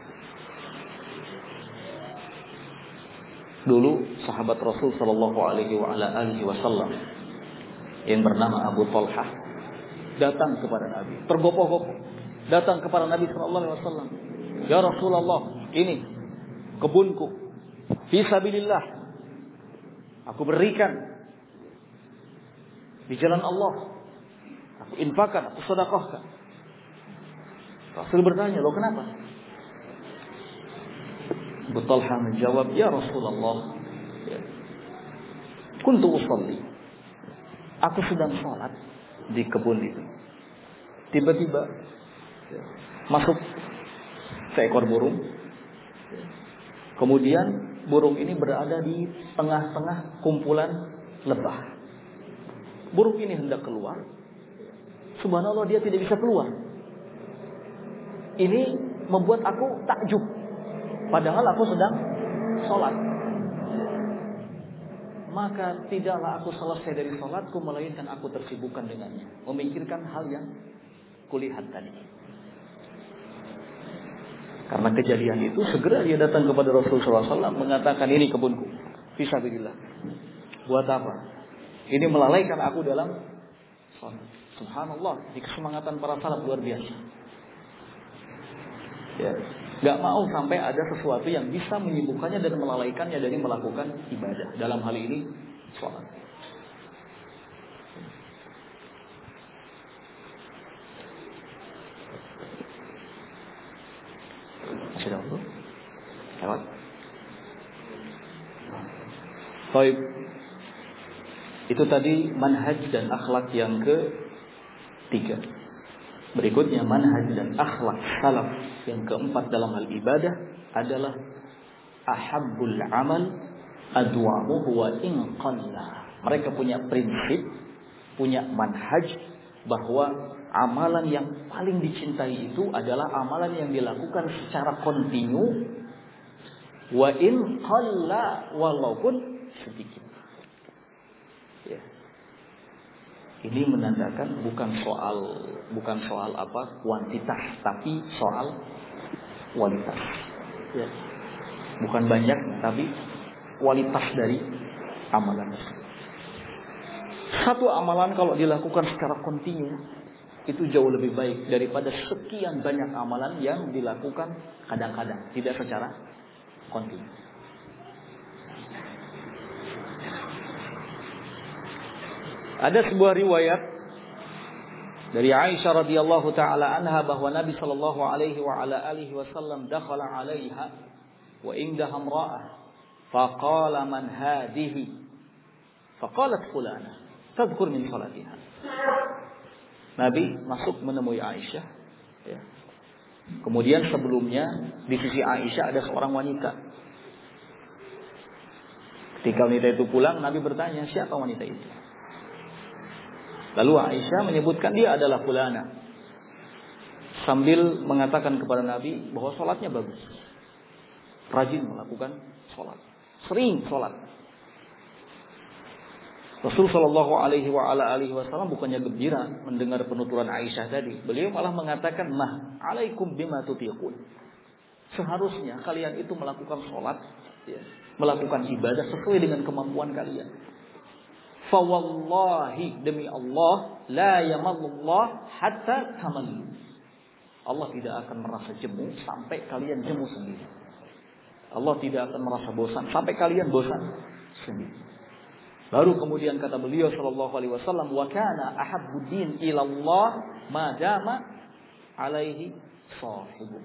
Dulu sahabat Rasul Shallallahu Alaihi Wasallam yang bernama Abu Talhah datang kepada Nabi, tergopoh-gopoh datang kepada Nabi Shallallahu Alaihi Wasallam. Ya Rasulullah, ini kebunku, fi sabilillah, aku berikan di jalan Allah. Aku infakkan, aku sedekahkan. Rasul bertanya, loh kenapa? Abu Talha menjawab, ya Rasulullah, ya, kuntu usalli, aku sedang sholat di kebun itu. Tiba-tiba ya, masuk seekor burung. Kemudian burung ini berada di tengah-tengah kumpulan lebah. Burung ini hendak keluar. Subhanallah, dia tidak bisa keluar. Ini membuat aku takjub. Padahal aku sedang sholat. Maka tidaklah aku selesai dari sholatku, melainkan aku tersibukkan dengannya, memikirkan hal yang kulihat tadi. Karena kejadian itu, segera dia datang kepada Rasulullah shallallahu alaihi wasallam mengatakan, ini kebunku, fisabilillah. Buat apa? Ini melalaikan aku dalam sholat. Subhanallah, di kesemangatan para salaf luar biasa. Ya, gak mau sampai ada sesuatu yang bisa menyibukkannya dan melalaikannya dari melakukan ibadah. Dalam hal ini, sholat. Masih ada waktu? Lewat. Baik. Itu tadi manhaj dan akhlak yang ketiga. Berikutnya manhaj dan akhlak salaf yang keempat dalam hal ibadah adalah ahabbul amal adwamuhu wa in qalla. Mereka punya prinsip, punya manhaj bahwa amalan yang paling dicintai itu adalah amalan yang dilakukan secara kontinu wa in qalla, walaupun sedikit. Ya. Ini menandakan bukan soal bukan soal apa kuantitas, tapi soal kualitas. Ya. Bukan banyak, tapi kualitas dari amalan. Satu amalan kalau dilakukan secara kontinu itu jauh lebih baik daripada sekian banyak amalan yang dilakukan kadang-kadang, tidak secara kontinu. Ada sebuah riwayat dari Aisyah radhiyallahu taala anha bahwa Nabi sallallahu alaihi wa ala alihi wasallam dakhala 'alaiha wa indaha imra'ah faqala man hadhihi faqalat fulana tadhkur min salatiha. Nabi masuk menemui Aisyah, ya. Kemudian sebelumnya di sisi Aisyah ada seorang wanita. Ketika wanita itu pulang, Nabi bertanya, siapa wanita itu? Lalu Aisyah menyebutkan dia adalah fulana, sambil mengatakan kepada Nabi bahwa sholatnya bagus, rajin melakukan sholat, sering sholat. Rasul Shallallahu Alaihi Wasallam bukannya gembira mendengar penuturan Aisyah tadi, beliau malah mengatakan, mah alaikum bima tutiqun. Seharusnya kalian itu melakukan sholat, ya, melakukan ibadah sesuai dengan kemampuan kalian. Fawallahi, demi Allah, la yamalullah hatta tamallu. Allah tidak akan merasa jemu sampai kalian jemu sendiri. Allah tidak akan merasa bosan sampai kalian bosan sendiri. Baru kemudian kata beliau sallallahu alaihi wasallam, wa kana ahabbuddin ila Allah ma dama alaihi sahibu.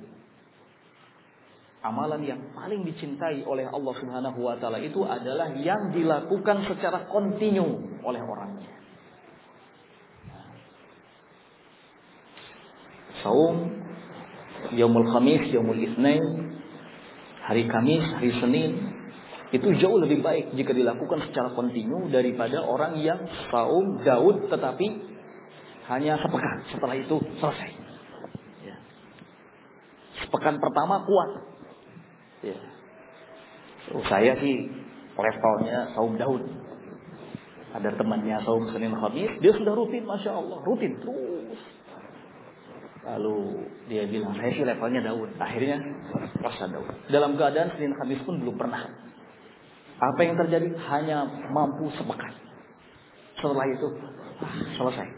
Amalan yang paling dicintai oleh Allah Subhanahu wa taala itu adalah yang dilakukan secara kontinu oleh orangnya. Saum yaumul khamis, yaumul itsnain, hari Kamis, hari Senin, itu jauh lebih baik jika dilakukan secara kontinu daripada orang yang saum Daud tetapi hanya sepekan, setelah itu selesai. Ya. Sepekan pertama kuat. Ya. Oh, saya sih levelnya saum Daud. Ada temannya saum Senin Khamis, dia sudah rutin, masya Allah, rutin terus. Lalu dia bilang, saya sih levelnya Daud. Akhirnya puasa Daud. Dalam keadaan Senin Khamis pun belum pernah. Apa yang terjadi? Hanya mampu sepekan. Setelah itu selesai.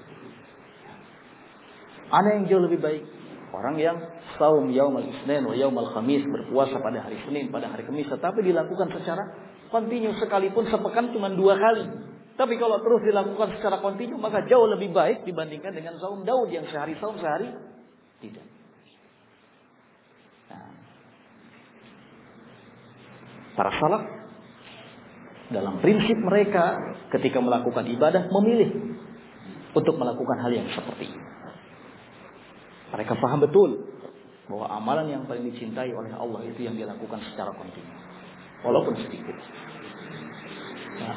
Ada yang jauh lebih baik. Orang yang saum yaumul itsnain wa yaumul khamis, berpuasa pada hari Senin, pada hari Kamis, tetapi dilakukan secara kontinu, sekalipun sepekan cuma dua kali. Tapi kalau terus dilakukan secara kontinu, maka jauh lebih baik dibandingkan dengan saum Daud yang sehari saum sehari tidak. Nah, Para salaf dalam prinsip mereka ketika melakukan ibadah memilih untuk melakukan hal yang seperti ini. Mereka paham betul bahwa amalan yang paling dicintai oleh Allah itu yang dilakukan secara kontinu, walaupun sedikit. Nah,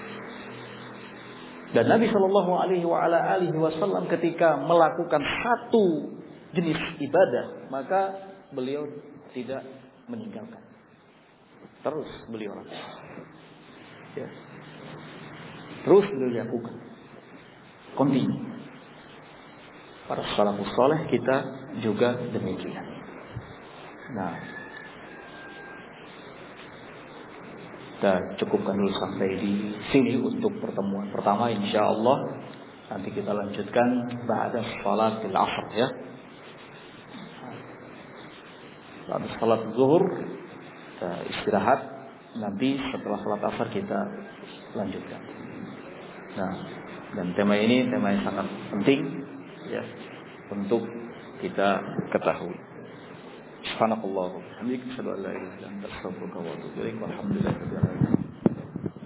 dan Nabi Shallallahu Alaihi Wasallam ketika melakukan satu jenis ibadah, maka beliau tidak meninggalkan. Terus beliau lakukan. Ya. Terus beliau lakukan. Kontinu. Para salafus saleh kita juga demikian. Nah, kita cukupkan dulu sampai di sini untuk pertemuan pertama, insya Allah. Nanti kita lanjutkan ba'da salatil asr ya. Ba'da salat zuhur kita istirahat. Nanti setelah salat asar kita lanjutkan. Nah, dan tema ini tema yang sangat penting ya untuk kita ketahui. Subhanallah wa bihamdihi, asyhadu an la ilaha illa anta, astaghfiruka wa atubu ilaik. Walhamdulillahirabbil alamin.